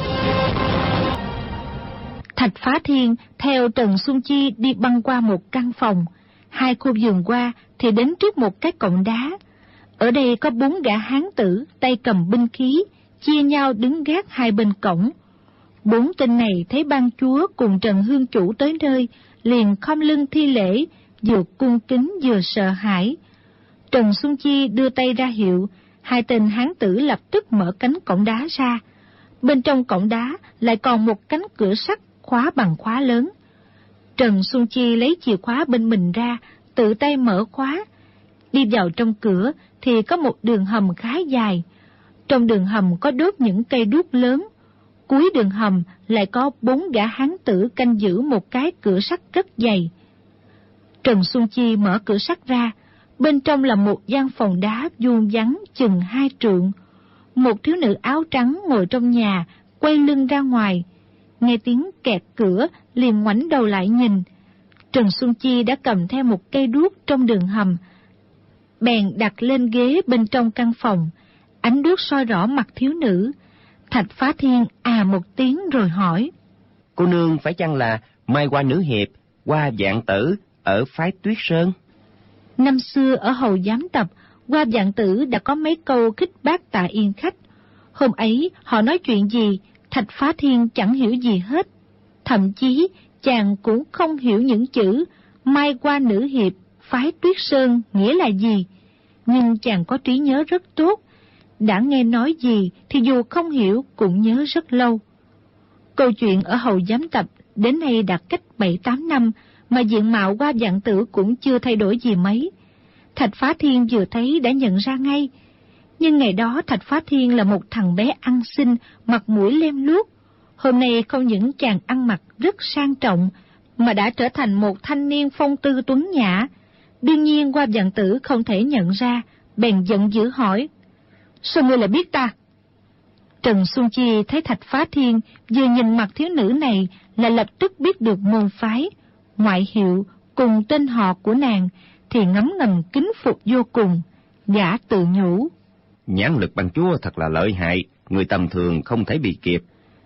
Thạch Phá Thiên theo Trần Xuân Chi đi băng qua một căn phòng. 2 khu vườn qua thì đến trước một cái cổng đá. Ở đây có 4 gã hán tử tay cầm binh khí, chia nhau đứng gác 2 bên cổng. 4 tên này thấy ban chúa cùng Trần Hương Chủ tới nơi, liền khom lưng thi lễ, vừa cung kính vừa sợ hãi. Trần Xuân Chi đưa tay ra hiệu, 2 tên hán tử lập tức mở cánh cổng đá ra. Bên trong cổng đá lại còn một cánh cửa sắt khóa bằng khóa lớn. Trần Xuân Chi lấy chìa khóa bên mình ra, tự tay mở khóa. Đi vào trong cửa thì có một đường hầm khá dài. Trong đường hầm có đốt những cây đuốc lớn. Cuối đường hầm lại có 4 gã hán tử canh giữ một cái cửa sắt rất dày. Trần Xuân Chi mở cửa sắt ra, bên trong là một gian phòng đá vuông vắn chừng 2 trượng. Một thiếu nữ áo trắng ngồi trong nhà, quay lưng ra ngoài. Nghe tiếng kẹt cửa, liền ngoảnh đầu lại nhìn. Trần Xuân Chi đã cầm theo một cây đuốc trong đường hầm, bèn đặt lên ghế bên trong căn phòng. Ánh đuốc soi rõ mặt thiếu nữ. Thạch Phá Thiên một tiếng rồi hỏi: Cô nương phải chăng là Mai Hoa nữ hiệp, Hoa Vạn Tử ở phái Tuyết Sơn? Năm xưa ở Hầu Giám Tập, Hoa Vạn Tử đã có mấy câu khích bác Tạ Yên khách. Hôm ấy họ nói chuyện gì, Thạch Phá Thiên chẳng hiểu gì hết. Thậm chí chàng cũng không hiểu những chữ Mai Hoa nữ hiệp, phái Tuyết Sơn nghĩa là gì. Nhưng chàng có trí nhớ rất tốt. đã nghe nói gì thì dù không hiểu cũng nhớ rất lâu. Câu chuyện ở Hầu Giám Tập đến nay đã cách 7-8 năm mà diện mạo Hoa Vạn Tử cũng chưa thay đổi gì mấy. Thạch Phá Thiên vừa thấy đã nhận ra ngay. Nhưng ngày đó Thạch Phá Thiên là một thằng bé ăn xin, mặt mũi lem luốc. Hôm nay không những chàng ăn mặc rất sang trọng, mà đã trở thành một thanh niên phong tư tuấn nhã. Đương nhiên Hoa Vạn Tử không thể nhận ra, bèn giận dữ hỏi: "Sao ngươi lại biết ta?" Trần Xuân Chi thấy Thạch Phá Thiên vừa nhìn mặt thiếu nữ này là lập tức biết được môn phái, ngoại hiệu cùng tên họ của nàng, thì ngấm ngầm kính phục vô cùng. Gã tự nhủ: "Nhãn lực bang chúa thật là lợi hại, người tầm thường không thể bị kịp."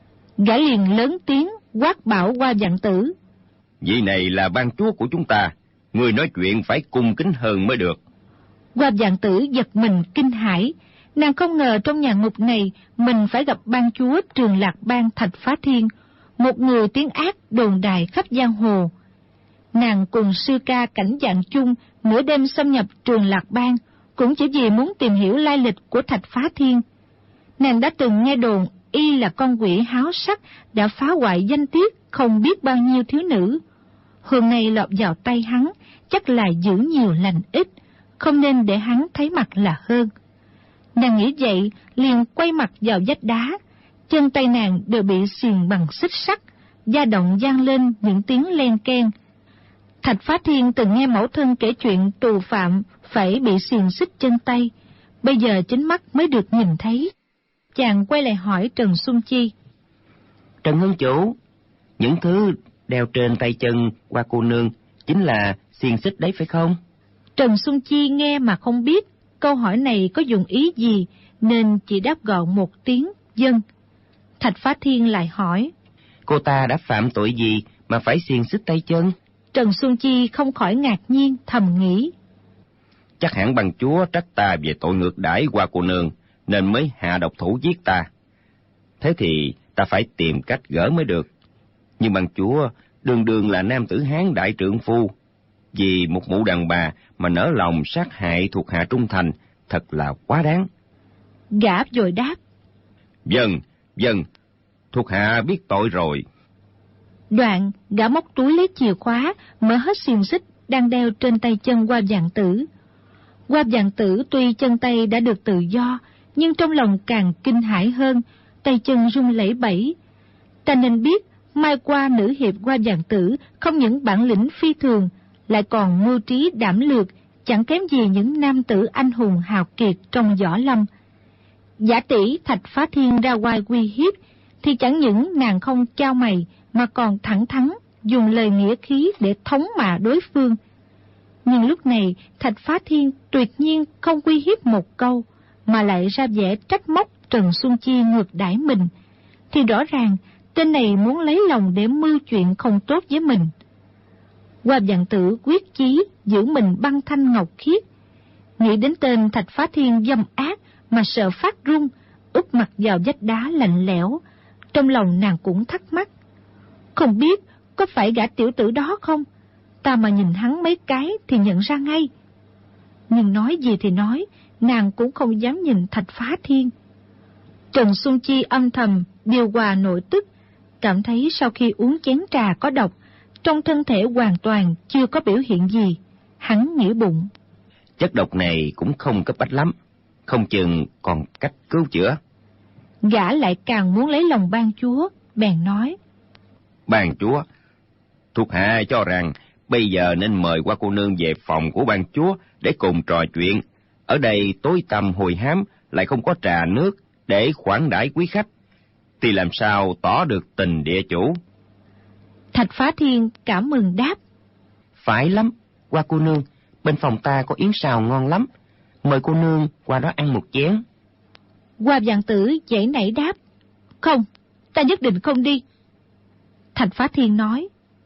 Gã liền lớn tiếng quát bảo Hoa Vạn Tử: "Vị này là bang chúa của chúng ta, người nói chuyện phải cung kính hơn mới được." Hoa Vạn Tử giật mình kinh hãi, nàng không ngờ trong nhà ngục này mình phải gặp bang chúa Trường Lạc Bang Thạch Phá Thiên, một người tiếng ác đồn đại khắp giang hồ. Nàng cùng sư ca Cảnh Vạn Chung nửa đêm xâm nhập Trường Lạc Bang cũng chỉ vì muốn tìm hiểu lai lịch của Thạch Phá Thiên. Nàng đã từng nghe đồn y là con quỷ háo sắc đã phá hoại danh tiết không biết bao nhiêu thiếu nữ. Hôm nay lọt vào tay hắn, chắc là giữ nhiều lành ít, không nên để hắn thấy mặt là hơn. Nàng nghĩ vậy, liền quay mặt vào vách đá, chân tay nàng đều bị xiềng bằng xích sắt, da động vang lên những tiếng len keng. Thạch Phá Thiên từng nghe mẫu thân kể chuyện tù phạm phải bị xiềng xích chân tay, bây giờ chính mắt mới được nhìn thấy. Chàng quay lại hỏi Trần Xuân Chi: "Trần Hương chủ, những thứ đeo trên tay chân Hoa cô nương chính là xiềng xích đấy phải không?" Trần Xuân Chi nghe mà không biết câu hỏi này có dụng ý gì, nên chỉ đáp gọn một tiếng vâng. Thạch Phá Thiên lại hỏi: "Cô ta đã phạm tội gì mà phải xiềng xích tay chân?" Trần Xuân Chi không khỏi ngạc nhiên, thầm nghĩ: "Chắc hẳn bang chúa trách ta về tội ngược đãi Hoa cô nương, nên mới hạ độc thủ giết ta. Thế thì ta phải tìm cách gỡ mới được. Nhưng bang chúa đường đường là nam tử Hán đại trượng phu, vì một mụ đàn bà mà nỡ lòng sát hại thuộc hạ trung thành, thật là quá đáng." Gã vội đáp: Vâng, thuộc hạ biết tội rồi." Đoạn gã móc túi lấy chìa khóa, mở hết xiềng xích đang đeo trên tay chân Hoa Vạn Tử. Hoa Vạn Tử tuy chân tay đã được tự do, nhưng trong lòng càng kinh hãi hơn, tay chân run lẩy bẩy. Ta nên biết, mai qua nữ hiệp Hoa Vạn Tử không những bản lĩnh phi thường, lại còn mưu trí đảm lược, chẳng kém gì những nam tử anh hùng hào kiệt trong võ lâm. Giả tỷ Thạch Phá Thiên ra ngoài uy hiếp, thì chẳng những nàng không chao mày, mà còn thẳng thắn dùng lời nghĩa khí để thống mạ đối phương. Nhưng lúc này Thạch Phá Thiên tuyệt nhiên không uy hiếp một câu, mà lại ra vẻ trách móc Trần Xuân Chi ngược đãi mình, thì rõ ràng tên này muốn lấy lòng để mưu chuyện không tốt với mình. Hoa Vạn Tử quyết chí giữ mình băng thanh ngọc khiết, nghĩ đến tên Thạch Phá Thiên dâm ác mà sợ phát run, úp mặt vào vách đá lạnh lẽo. Trong lòng nàng cũng thắc mắc, không biết có phải gã tiểu tử đó không? Ta mà nhìn hắn mấy cái thì nhận ra ngay. Nhưng nói gì thì nói, nàng cũng không dám nhìn Thạch Phá Thiên. Trần Xuân Chi âm thầm điều hòa nội tức, cảm thấy sau khi uống chén trà có độc, trong thân thể hoàn toàn chưa có biểu hiện gì. Hắn nghĩ bụng, Chất độc này cũng không cấp bách lắm, không chừng còn cách cứu chữa. Gã lại càng muốn lấy lòng bang chúa, bèn nói: "Bang chúa, thuộc hạ cho rằng bây giờ nên mời Hoa cô nương về phòng của bang chúa để cùng trò chuyện. Ở đây tối tăm hôi hám, lại không có trà nước để khoản đãi quý khách, thì làm sao tỏ được tình địa chủ?" Thạch Phá Thiên cảm mừng đáp: "Phải lắm, Hoa cô nương, bên phòng ta có yến xào ngon lắm, mời cô nương qua đó ăn một chén." Hoa Vạn Tử dãy nảy đáp: "Không, ta nhất định không đi." Thạch Phá Thiên nói: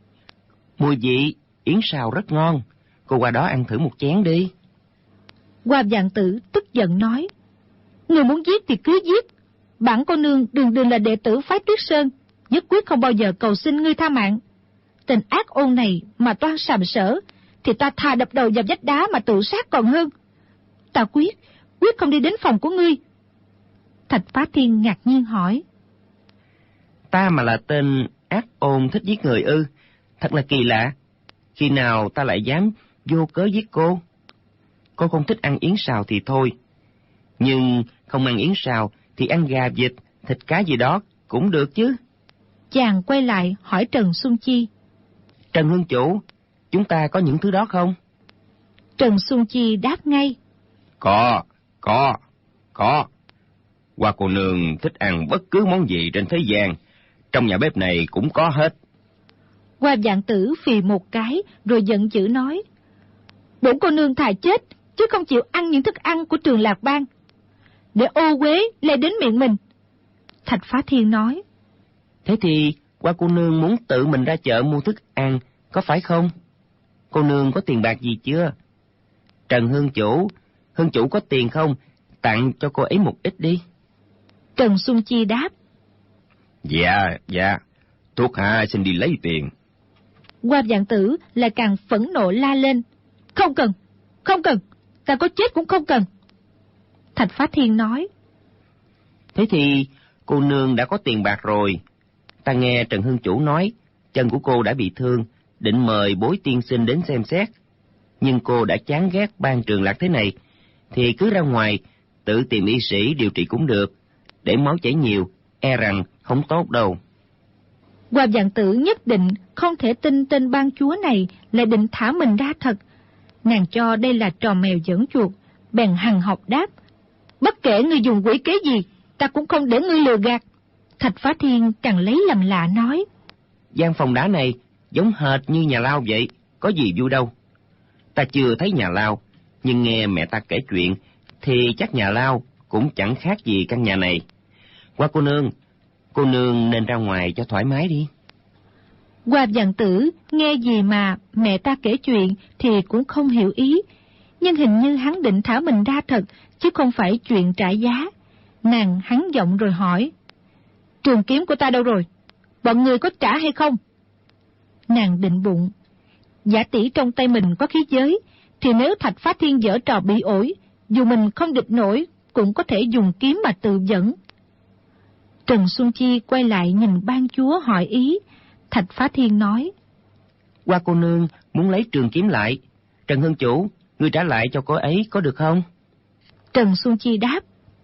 "Mùi vị yến xào rất ngon, cô qua đó ăn thử một chén đi." Hoa Vạn Tử tức giận nói: "Người muốn giết thì cứ giết, bản cô nương đường đường là đệ tử phái Tuyết Sơn, nhất quyết không bao giờ cầu xin ngươi tha mạng. Tên ác ôn này mà toan sàm sỡ, thì ta thà đập đầu vào vách đá mà tự sát còn hơn. Ta quyết không đi đến phòng của ngươi. Thạch Phá Thiên ngạc nhiên hỏi. Ta mà là tên ác ôn thích giết người ư? Thật là kỳ lạ. Khi nào ta lại dám vô cớ giết cô? Cô không thích ăn yến xào thì thôi. Nhưng không ăn yến xào thì ăn gà vịt, thịt cá gì đó cũng được chứ. Chàng quay lại hỏi Trần Xuân Chi. Trần Hương chủ, chúng ta có những thứ đó không? Trần Xuân Chi đáp ngay. Có. Hoa cô nương thích ăn bất cứ món gì trên thế gian, trong nhà bếp này cũng có hết. Hoa Vạn Tử phì một cái rồi giận dữ nói. Bổn cô nương thà chết, chứ không chịu ăn những thức ăn của Trường Lạc Bang, để ô uế lây đến miệng mình. Thạch Phá Thiên nói. Thế thì Hoa cô nương muốn tự mình ra chợ mua thức ăn, có phải không? Cô nương có tiền bạc gì chưa? Trần Hương chủ có tiền không? Tặng cho cô ấy một ít đi. Trần Xuân Chi đáp. Dạ, thuộc hạ xin đi lấy tiền. Hoa Vạn Tử lại càng phẫn nộ la lên. Không cần, ta có chết cũng không cần. Thạch Phá Thiên nói. Thế thì cô nương đã có tiền bạc rồi. Ta nghe Trần Hương chủ nói, chân của cô đã bị thương, định mời Bối tiên sinh đến xem xét. Nhưng cô đã chán ghét Ban Trường Lạc thế này, thì cứ ra ngoài, tự tìm y sĩ điều trị cũng được. Để máu chảy nhiều, e rằng không tốt đâu. Hoa Vạn Tử nhất định không thể tin tên ban chúa này lại định thả mình ra thật. Nàng cho đây là trò mèo giỡn chuột, bèn hằn học đáp. Bất kể ngươi dùng quỷ kế gì, ta cũng không để ngươi lừa gạt. Thạch Phá Thiên càng lấy làm lạ nói. Gian phòng đá này giống hệt như nhà lao vậy, có gì vui đâu. Ta chưa thấy nhà lao, nhưng nghe mẹ ta kể chuyện, thì chắc nhà lao cũng chẳng khác gì căn nhà này. Hoa cô nương nên ra ngoài cho thoải mái đi. Hoa Vạn Tử nghe gì mà mẹ ta kể chuyện thì cũng không hiểu ý, nhưng hình như hắn định thả mình ra thật, chứ không phải chuyện trả giá. Nàng hắn giọng rồi hỏi. Trường kiếm của ta đâu rồi? Bọn người có trả hay không? Nàng định bụng. Giả tỷ trong tay mình có khí giới, thì nếu Thạch Phá Thiên giở trò bị ổi, dù mình không địch nổi, cũng có thể dùng kiếm mà tự dẫn. Trần Xuân Chi quay lại nhìn ban chúa hỏi ý. Thạch Phá Thiên nói. Hoa cô nương muốn lấy trường kiếm lại. Trần Hương chủ, ngươi trả lại cho cô ấy có được không? Trần Xuân Chi đáp.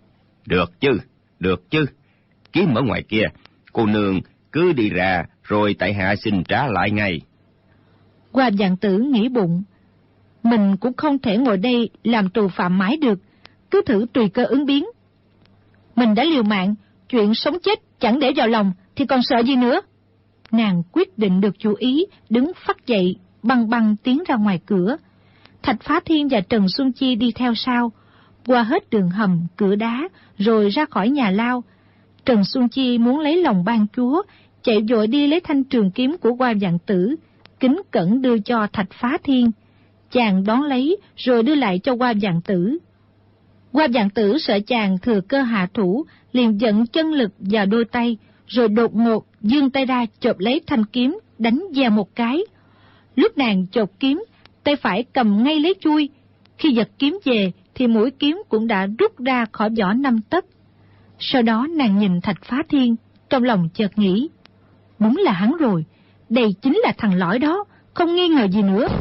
Được chứ. Kiếm ở ngoài kia, cô nương cứ đi ra, rồi tại hạ xin trả lại ngay. Hoa Vạn Tử nghĩ bụng. Mình cũng không thể ngồi đây làm tù phạm mãi được, cứ thử tùy cơ ứng biến. Mình đã liều mạng, chuyện sống chết chẳng để vào lòng, thì còn sợ gì nữa. Nàng quyết định được chủ ý, đứng phắt dậy, băng tiến ra ngoài cửa. Thạch Phá Thiên và Trần Xuân Chi đi theo sau, qua hết đường hầm, cửa đá, rồi ra khỏi nhà lao. Trần Xuân Chi muốn lấy lòng ban chúa, chạy vội đi lấy thanh trường kiếm của Hoa Vạn Tử, kính cẩn đưa cho Thạch Phá Thiên. Chàng đón lấy, rồi đưa lại cho Hoa Vạn Tử. Hoa Vạn Tử sợ chàng thừa cơ hạ thủ, liền dẫn chân lực vào đôi tay, rồi đột ngột giương tay ra chộp lấy thanh kiếm, đánh vào một cái. Lúc nàng chộp kiếm, tay phải cầm ngay lấy chuôi. Khi giật kiếm về, thì mũi kiếm cũng đã rút ra khỏi vỏ 5 tấc. Sau đó nàng nhìn Thạch Phá Thiên, trong lòng chợt nghĩ. Đúng là hắn rồi, đây chính là thằng lõi đó, không nghi ngờ gì nữa.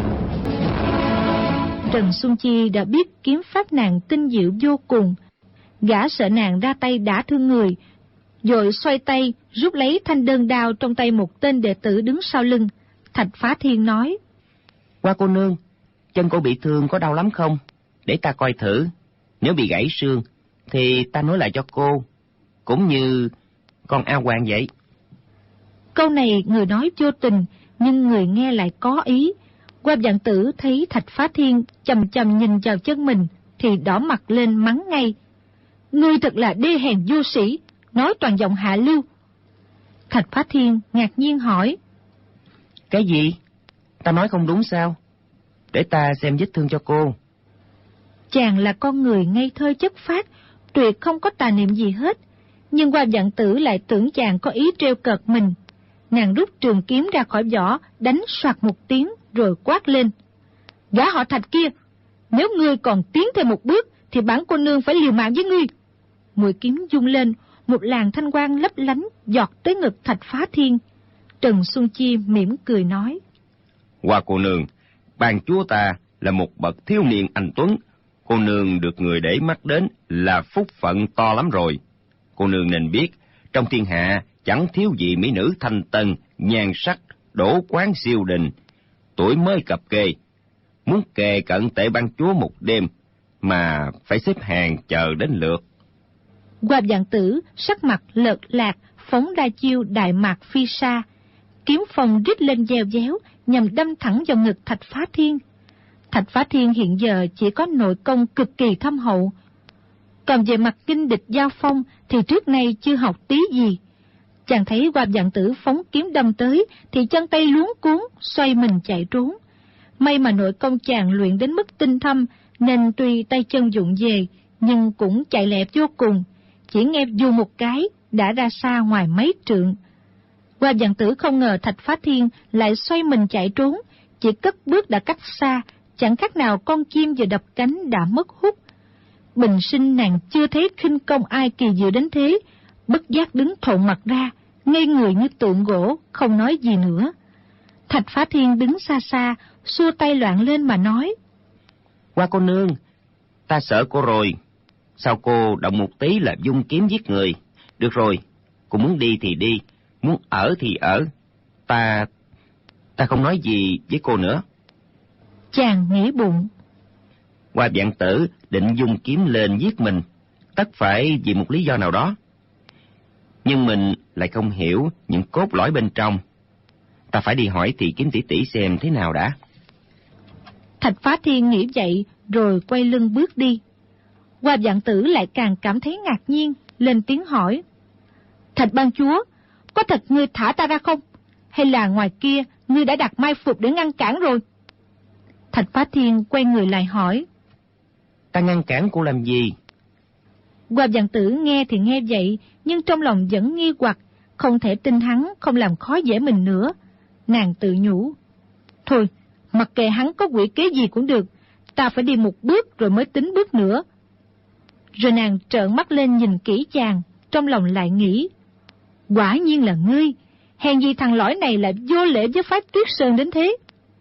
Trần Xuân Chi đã biết kiếm pháp nàng tinh diệu vô cùng. Gã sợ nàng ra tay đã thương người, rồi xoay tay rút lấy thanh đơn đao trong tay một tên đệ tử đứng sau lưng. Thạch Phá Thiên nói. Hoa cô nương, chân cô bị thương có đau lắm không? Để ta coi thử. Nếu bị gãy xương, thì ta nói lại cho cô. Cũng như con A Hoàng vậy. Câu này người nói vô tình, nhưng người nghe lại có ý. Hoa Vạn Tử thấy Thạch Phá Thiên chầm chầm nhìn vào chân mình, thì đỏ mặt lên mắng ngay. Ngươi thật là đê hèn vô sĩ, nói toàn giọng hạ lưu. Thạch Phá Thiên ngạc nhiên hỏi. Cái gì? Ta nói không đúng sao? Để ta xem vết thương cho cô. Chàng là con người ngây thơ chất phác, tuyệt không có tà niệm gì hết. Nhưng Hoa Vạn Tử lại tưởng chàng có ý trêu cợt mình. Nàng rút trường kiếm ra khỏi vỏ, đánh soạt một tiếng, rồi quát lên. Gã họ Thạch kia, nếu ngươi còn tiến thêm một bước, thì bản cô nương phải liều mạng với ngươi. mũi kiếm rung lên, một làn thanh quang lấp lánh giọt tới ngực Thạch Phá Thiên. Trần Xuân Chi mỉm cười nói: Hoa cô nương, ban chúa ta là một bậc thiếu niên anh tuấn, cô nương được người để mắt đến là phúc phận to lắm rồi. Cô nương nên biết, trong thiên hạ chẳng thiếu gì mỹ nữ thanh tân, nhan sắc, đỗ quán siêu đình, tuổi mới cập kê. Muốn kề cận tệ ban chúa một đêm, mà phải xếp hàng chờ đến lượt. Hoa Vạn Tử sắc mặt lợt lạc, phóng đa chiêu đại mạc phi sa, kiếm phong rít lên gieo déo, nhằm đâm thẳng vào ngực Thạch Phá Thiên. Thạch Phá Thiên hiện giờ chỉ có nội công cực kỳ thâm hậu, còn về mặt kinh địch giao phong thì trước nay chưa học tí gì. Chàng thấy Hoa Vạn Tử phóng kiếm đâm tới thì chân tay luống cuống, xoay mình chạy trốn. May mà nội công chàng luyện đến mức tinh thâm, nên tuy tay chân vụng về nhưng cũng chạy lẹ vô cùng, chỉ nghe dù một cái đã ra xa ngoài mấy trượng. Hoa Vạn Tử không ngờ Thạch Phá Thiên lại xoay mình chạy trốn, chỉ cất bước đã cách xa, chẳng khác nào con chim vừa đập cánh đã mất hút. Bình sinh nàng chưa thấy khinh công ai kỳ diệu đến thế, bất giác đứng thộn mặt ra, ngây người như tượng gỗ, không nói gì nữa. Thạch Phá Thiên đứng xa xa, xua tay loạn lên mà nói: Hoa cô nương, ta sợ cô rồi. Sao cô động một tí là vung kiếm giết người? Được rồi, cô muốn đi thì đi, muốn ở thì ở. Ta không nói gì với cô nữa. Chàng nghĩ bụng, Hoa Vạn Tử định dùng kiếm lên giết mình, tất phải vì một lý do nào đó. Nhưng mình lại không hiểu những cốt lõi bên trong. Ta phải đi hỏi Thị Kiếm tỷ tỷ xem thế nào đã. Thạch Phá Thiên nghĩ vậy rồi quay lưng bước đi. Hoa Vạn Tử lại càng cảm thấy ngạc nhiên, lên tiếng hỏi: Thạch ban chúa, có thật ngươi thả ta ra không? Hay là ngoài kia ngươi đã đặt mai phục để ngăn cản rồi? Thạch Phá Thiên quay người lại hỏi: Ta ngăn cản cô làm gì? Hoa Vạn Tử nghe thì nghe vậy, nhưng trong lòng vẫn nghi hoặc, không thể tin hắn không làm khó dễ mình nữa. Nàng tự nhủ: Thôi, mặc kệ hắn có quỷ kế gì cũng được, ta phải đi một bước rồi mới tính bước nữa. Rồi nàng trợn mắt lên nhìn kỹ chàng, trong lòng lại nghĩ: Quả nhiên là ngươi, hèn gì thằng lõi này lại vô lễ với phái Tuyết Sơn đến thế.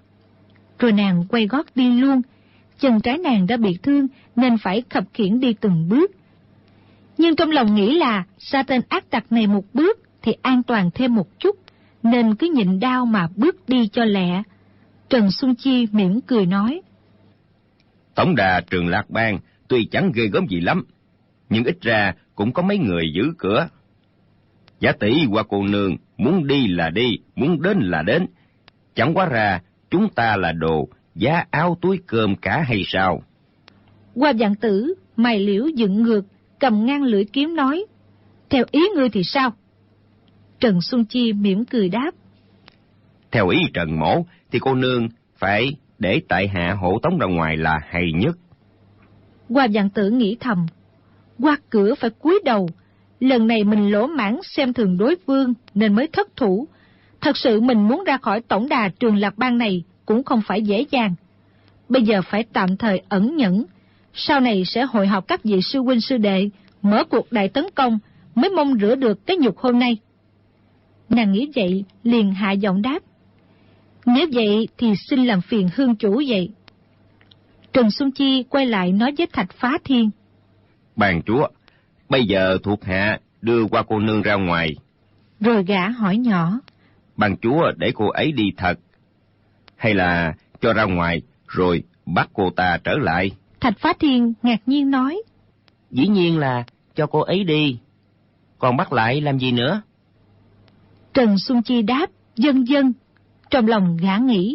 Rồi nàng quay gót đi luôn. Chân trái nàng đã bị thương nên phải khập khiễng đi từng bước. Nhưng trong lòng nghĩ là sa tên ác tặc này một bước thì an toàn thêm một chút, nên cứ nhịn đau mà bước đi cho lẹ. Trần Xuân Chi mỉm cười nói: Tổng đà Trường Lạc Bang tuy chẳng ghê gớm gì lắm, nhưng ít ra cũng có mấy người giữ cửa. Giả tỷ Hoa cô nương muốn đi là đi, muốn đến là đến. Chẳng quá ra chúng ta là đồ giá áo túi cơm cả hay sao? Hoa Vạn Tử mày liễu dựng ngược, cầm ngang lưỡi kiếm nói: Theo ý ngươi thì sao? Trần Xuân Chi mỉm cười đáp: Theo ý Trần mỗ thì cô nương phải để tại hạ hộ tống ra ngoài là hay nhất. Hoa Vạn Tử nghĩ thầm: qua cửa phải cúi đầu, lần này mình lỗ mãng xem thường đối phương nên mới thất thủ. Thật sự mình muốn ra khỏi tổng đà Trường Lạc Bang này cũng không phải dễ dàng. Bây giờ phải tạm thời ẩn nhẫn, sau này sẽ hội họp các vị sư huynh sư đệ, mở cuộc đại tấn công, mới mong rửa được cái nhục hôm nay. Nàng nghĩ vậy liền hạ giọng đáp: Nếu vậy thì xin làm phiền hương chủ vậy. Trần Xuân Chi quay lại nói với Thạch Phá Thiên: Bàn chúa, bây giờ thuộc hạ đưa qua cô nương ra ngoài. Rồi gã hỏi nhỏ: Bàn chúa để cô ấy đi thật, hay là cho ra ngoài rồi bắt cô ta trở lại? Thạch Phá Thiên ngạc nhiên nói: Dĩ nhiên là cho cô ấy đi, còn bắt lại làm gì nữa? Trần Xuân Chi đáp: Vâng vâng. Trong lòng gã nghĩ: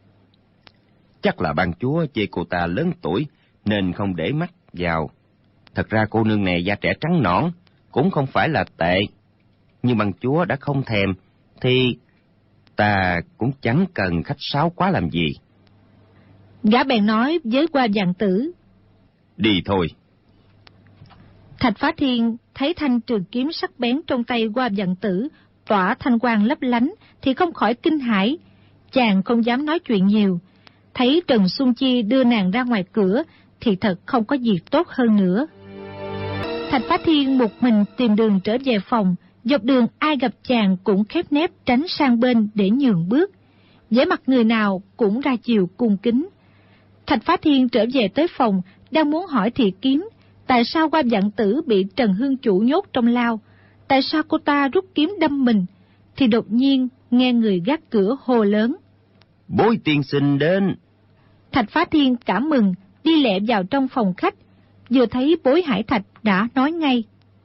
Chắc là ban chúa chê cô ta lớn tuổi nên không để mắt vào. Thật ra cô nương này da trẻ trắng nõn cũng không phải là tệ, nhưng ban chúa đã không thèm thì ta cũng chẳng cần khách sáo quá làm gì. Gã bèn nói với Hoa Vạn Tử: Đi thôi. Thạch Phá Thiên thấy thanh trường kiếm sắc bén trong tay Hoa Vạn Tử tỏa thanh quang lấp lánh thì không khỏi kinh hãi. Chàng không dám nói chuyện nhiều, thấy Trần Xuân Chi đưa nàng ra ngoài cửa thì thật không có gì tốt hơn nữa. Thạch Phá Thiên một mình tìm đường trở về phòng, dọc đường ai gặp chàng cũng khép nép tránh sang bên để nhường bước. Vẻ mặt người nào cũng ra chiều cung kính. Thạch Phá Thiên trở về tới phòng, đang muốn hỏi Thị Kiếm, tại sao Hoa Vạn Tử bị Trần Hương Chủ nhốt trong lao, tại sao cô ta rút kiếm đâm mình, thì đột nhiên nghe người gác cửa hô lớn: Bối tiên sinh đến. Thạch Phá Thiên cảm mừng, đi lẹ vào trong phòng khách, vừa thấy Bối Hải Thạch đã nói ngay: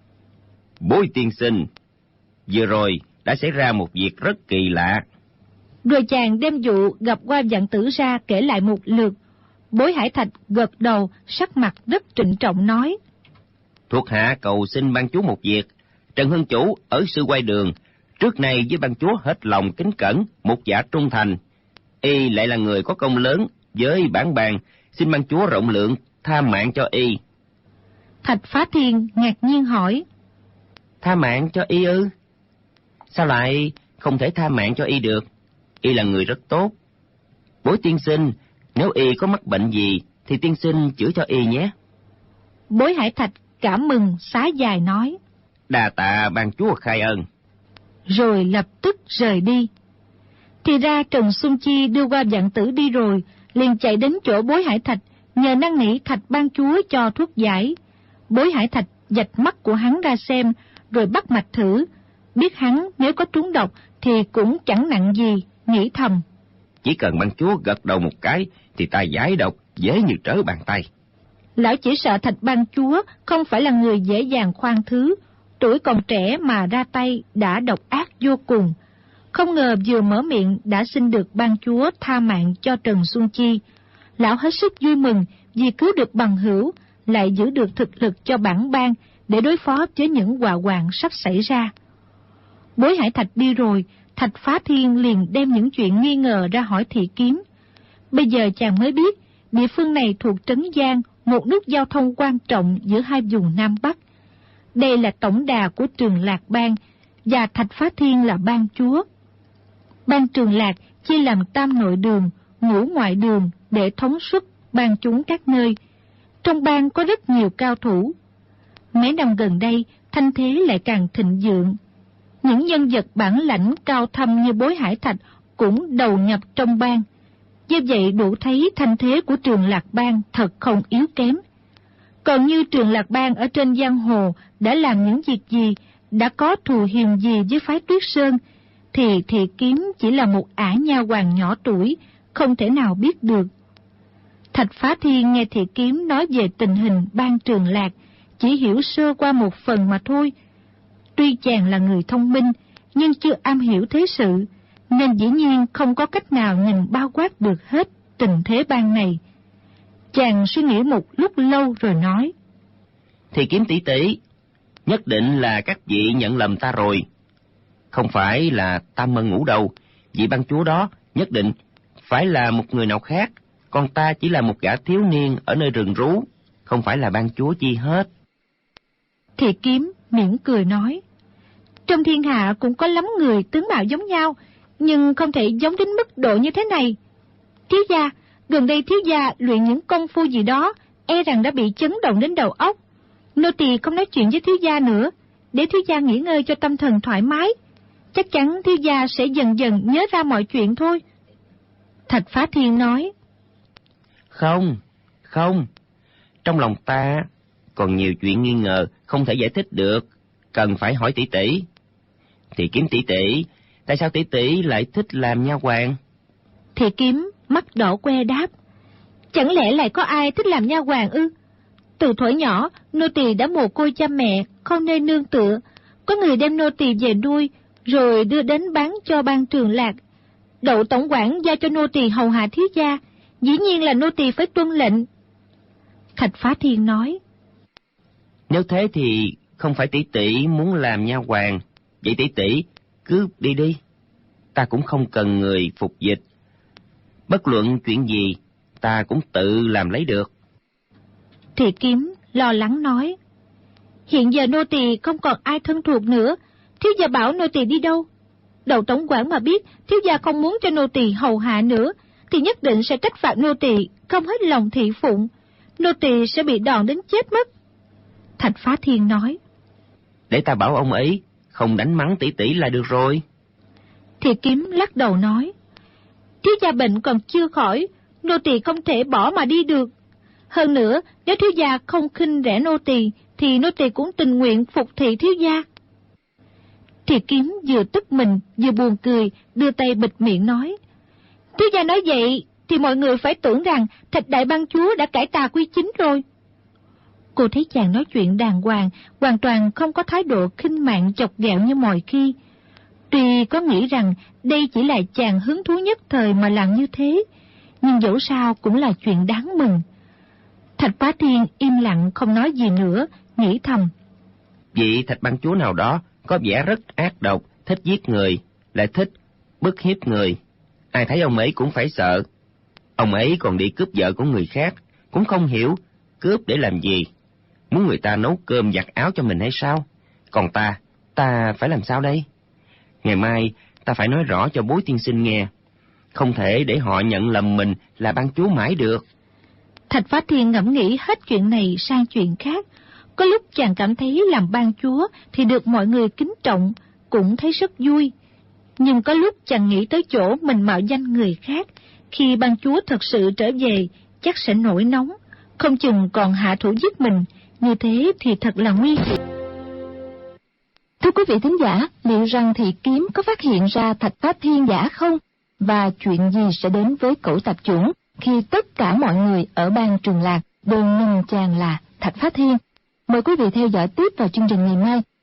Bối tiên sinh, vừa rồi đã xảy ra một việc rất kỳ lạ. Rồi chàng đem vụ gặp Hoa Vạn Tử ra kể lại một lượt. Bối Hải Thạch gật đầu, sắc mặt rất trịnh trọng nói: Thuộc hạ cầu xin ban chúa một việc. Trần Hương Chủ ở Sư Quay Đường, trước nay với ban chúa hết lòng kính cẩn, một dạ trung thành. Y lại là người có công lớn với bản bàn, xin ban chúa rộng lượng tha mạng cho y. Thạch Phá Thiên ngạc nhiên hỏi: Tha mạng cho y ư? Sao lại không thể tha mạng cho y được? Y là người rất tốt. Bối tiên sinh, nếu y có mắc bệnh gì thì tiên sinh chữa cho y nhé. Bối Hải Thạch cảm mừng xá dài nói: Đa tạ ban chúa khai ân. Rồi lập tức rời đi. Thì ra Trần Xuân Chi đưa Hoa Vạn Tử đi rồi, liền chạy đến chỗ Bối Hải Thạch, nhờ năn nỉ Thạch ban chúa cho thuốc giải. Bối Hải Thạch vạch mắt của hắn ra xem, rồi bắt mạch thử, biết hắn nếu có trúng độc thì cũng chẳng nặng gì, nghĩ thầm: Chỉ cần ban chúa gật đầu một cái thì ta giải độc dễ như trở bàn tay. Lão chỉ sợ Thạch ban chúa không phải là người dễ dàng khoan thứ, tuổi còn trẻ mà ra tay đã độc ác vô cùng. Không ngờ vừa mở miệng đã xin được ban chúa tha mạng cho Trần Xuân Chi. Lão hết sức vui mừng vì cứu được bằng hữu, lại giữ được thực lực cho bản bang để đối phó với những họa hoạn sắp xảy ra. Bối Hải Thạch đi rồi, Thạch Phá Thiên liền đem những chuyện nghi ngờ ra hỏi Thị Kiếm. Bây giờ chàng mới biết, địa phương này thuộc Trấn Giang, một nút giao thông quan trọng giữa hai vùng Nam Bắc. Đây là tổng đà của Trường Lạc Bang, và Thạch Phá Thiên là bang chúa. Bang Trường Lạc chia làm tam nội đường, ngũ ngoại đường để thống suất bang chúng các nơi. Trong bang có rất nhiều cao thủ. Mấy năm gần đây, thanh thế lại càng thịnh vượng. Những nhân vật bản lãnh cao thâm như Bối Hải Thạch cũng đầu nhập trong bang. Như vậy đủ thấy thanh thế của Trường Lạc Bang thật không yếu kém. Còn như Trường Lạc Bang ở trên giang hồ đã làm những việc gì, đã có thù hiềm gì với phái Tuyết Sơn, thì Thị Kiếm chỉ là một ả nha hoàn nhỏ tuổi, không thể nào biết được. Thạch Phá Thiên nghe Thị Kiếm nói về tình hình bang Trường Lạc, chỉ hiểu sơ qua một phần mà thôi. Tuy chàng là người thông minh, nhưng chưa am hiểu thế sự, nên dĩ nhiên không có cách nào nhìn bao quát được hết tình thế bang này. Chàng suy nghĩ một lúc lâu rồi nói: Thị Kiếm tỷ tỷ, nhất định là các vị nhận lầm ta rồi. Không phải là Tam Mân Ngũ đâu, vị ban chúa đó nhất định phải là một người nào khác, còn ta chỉ là một gã thiếu niên ở nơi rừng rú, không phải là ban chúa chi hết. Thị Kiếm mỉm cười nói: Trong thiên hạ cũng có lắm người tướng mạo giống nhau, nhưng không thể giống đến mức độ như thế này. Thiếu gia, gần đây thiếu gia luyện những công phu gì đó, e rằng đã bị chấn động đến đầu óc. Nô tỳ không nói chuyện với thiếu gia nữa, để thiếu gia nghỉ ngơi cho tâm thần thoải mái. Chắc chắn thiếu gia sẽ dần dần nhớ ra mọi chuyện thôi. Thạch Phá Thiên nói: Không, trong lòng ta còn nhiều chuyện nghi ngờ không thể giải thích được, cần phải hỏi tỷ tỷ. Thị Kiếm tỷ tỷ, tại sao tỷ tỷ lại thích làm nha hoàn? Thị Kiếm mắt đỏ que đáp: Chẳng lẽ lại có ai thích làm nha hoàn ư? Từ thuở nhỏ, nô tỳ đã mồ côi cha mẹ, không nơi nương tựa. Có người đem nô tỳ về nuôi, rồi đưa đến bán cho bang Trường Lạc. Đậu tổng quản giao cho nô tỳ hầu hạ thiếu gia, dĩ nhiên là nô tỳ phải tuân lệnh. Thạch Phá Thiên nói: Nếu thế thì không phải tỷ tỷ muốn làm nha hoàn, vậy tỷ tỷ cứ đi, ta cũng không cần người phục dịch. Bất luận chuyện gì, ta cũng tự làm lấy được. Thị Kiếm lo lắng nói: Hiện giờ nô tỳ không còn ai thân thuộc nữa, thiếu gia bảo nô tỳ đi đâu? Đậu tổng quản mà biết thiếu gia không muốn cho nô tỳ hầu hạ nữa, thì nhất định sẽ trách phạt nô tỳ không hết lòng thị phụng, nô tỳ sẽ bị đòn đến chết mất. Thạch Phá Thiên nói: Để ta bảo ông ấy không đánh mắng tỷ tỷ là được rồi. Thì Kiếm lắc đầu nói: Thiếu gia bệnh còn chưa khỏi, nô tỳ không thể bỏ mà đi được. Hơn nữa, nếu thiếu gia không khinh rẻ nô tỳ, thì nô tỳ cũng tình nguyện phục thị thiếu gia. Thì Kiếm vừa tức mình vừa buồn cười, đưa tay bịt miệng nói: Thiếu gia nói vậy thì mọi người phải tưởng rằng Thạch đại bang chúa đã cải tà quy chính rồi. Cô thấy chàng nói chuyện đàng hoàng, hoàn toàn không có thái độ khinh mạn chọc ghẹo như mọi khi. Tuy có nghĩ rằng đây chỉ là chàng hứng thú nhất thời mà làm như thế, nhưng dẫu sao cũng là chuyện đáng mừng. Thạch Phá Thiên im lặng không nói gì nữa, nghĩ thầm: Vị Thạch bang chúa nào đó có vẻ rất ác độc, thích giết người, lại thích bức hiếp người. Ai thấy ông ấy cũng phải sợ. Ông ấy còn đi cướp vợ của người khác, cũng không hiểu cướp để làm gì. Muốn người ta nấu cơm giặt áo cho mình hay sao? Còn ta phải làm sao đây? Ngày mai ta phải nói rõ cho Bối tiên sinh nghe. Không thể để họ nhận lầm mình là bang chúa mãi được. Thạch Phá Thiên ngẫm nghĩ hết chuyện này sang chuyện khác. Có lúc chàng cảm thấy làm bang chúa thì được mọi người kính trọng, cũng thấy rất vui. Nhưng có lúc chàng nghĩ tới chỗ mình mạo danh người khác, khi bang chúa thật sự trở về chắc sẽ nổi nóng, không chừng còn hạ thủ giết mình. Như thế thì thật là nguy hiểm. Thưa quý vị thính giả, liệu rằng Thị Kiếm có phát hiện ra Thạch Phá Thiên giả không? Và chuyện gì sẽ đến với Cẩu Tạp Chủng khi tất cả mọi người ở bang Trường Lạc đều nhận chàng là Thạch Phá Thiên? Mời quý vị theo dõi tiếp vào chương trình ngày mai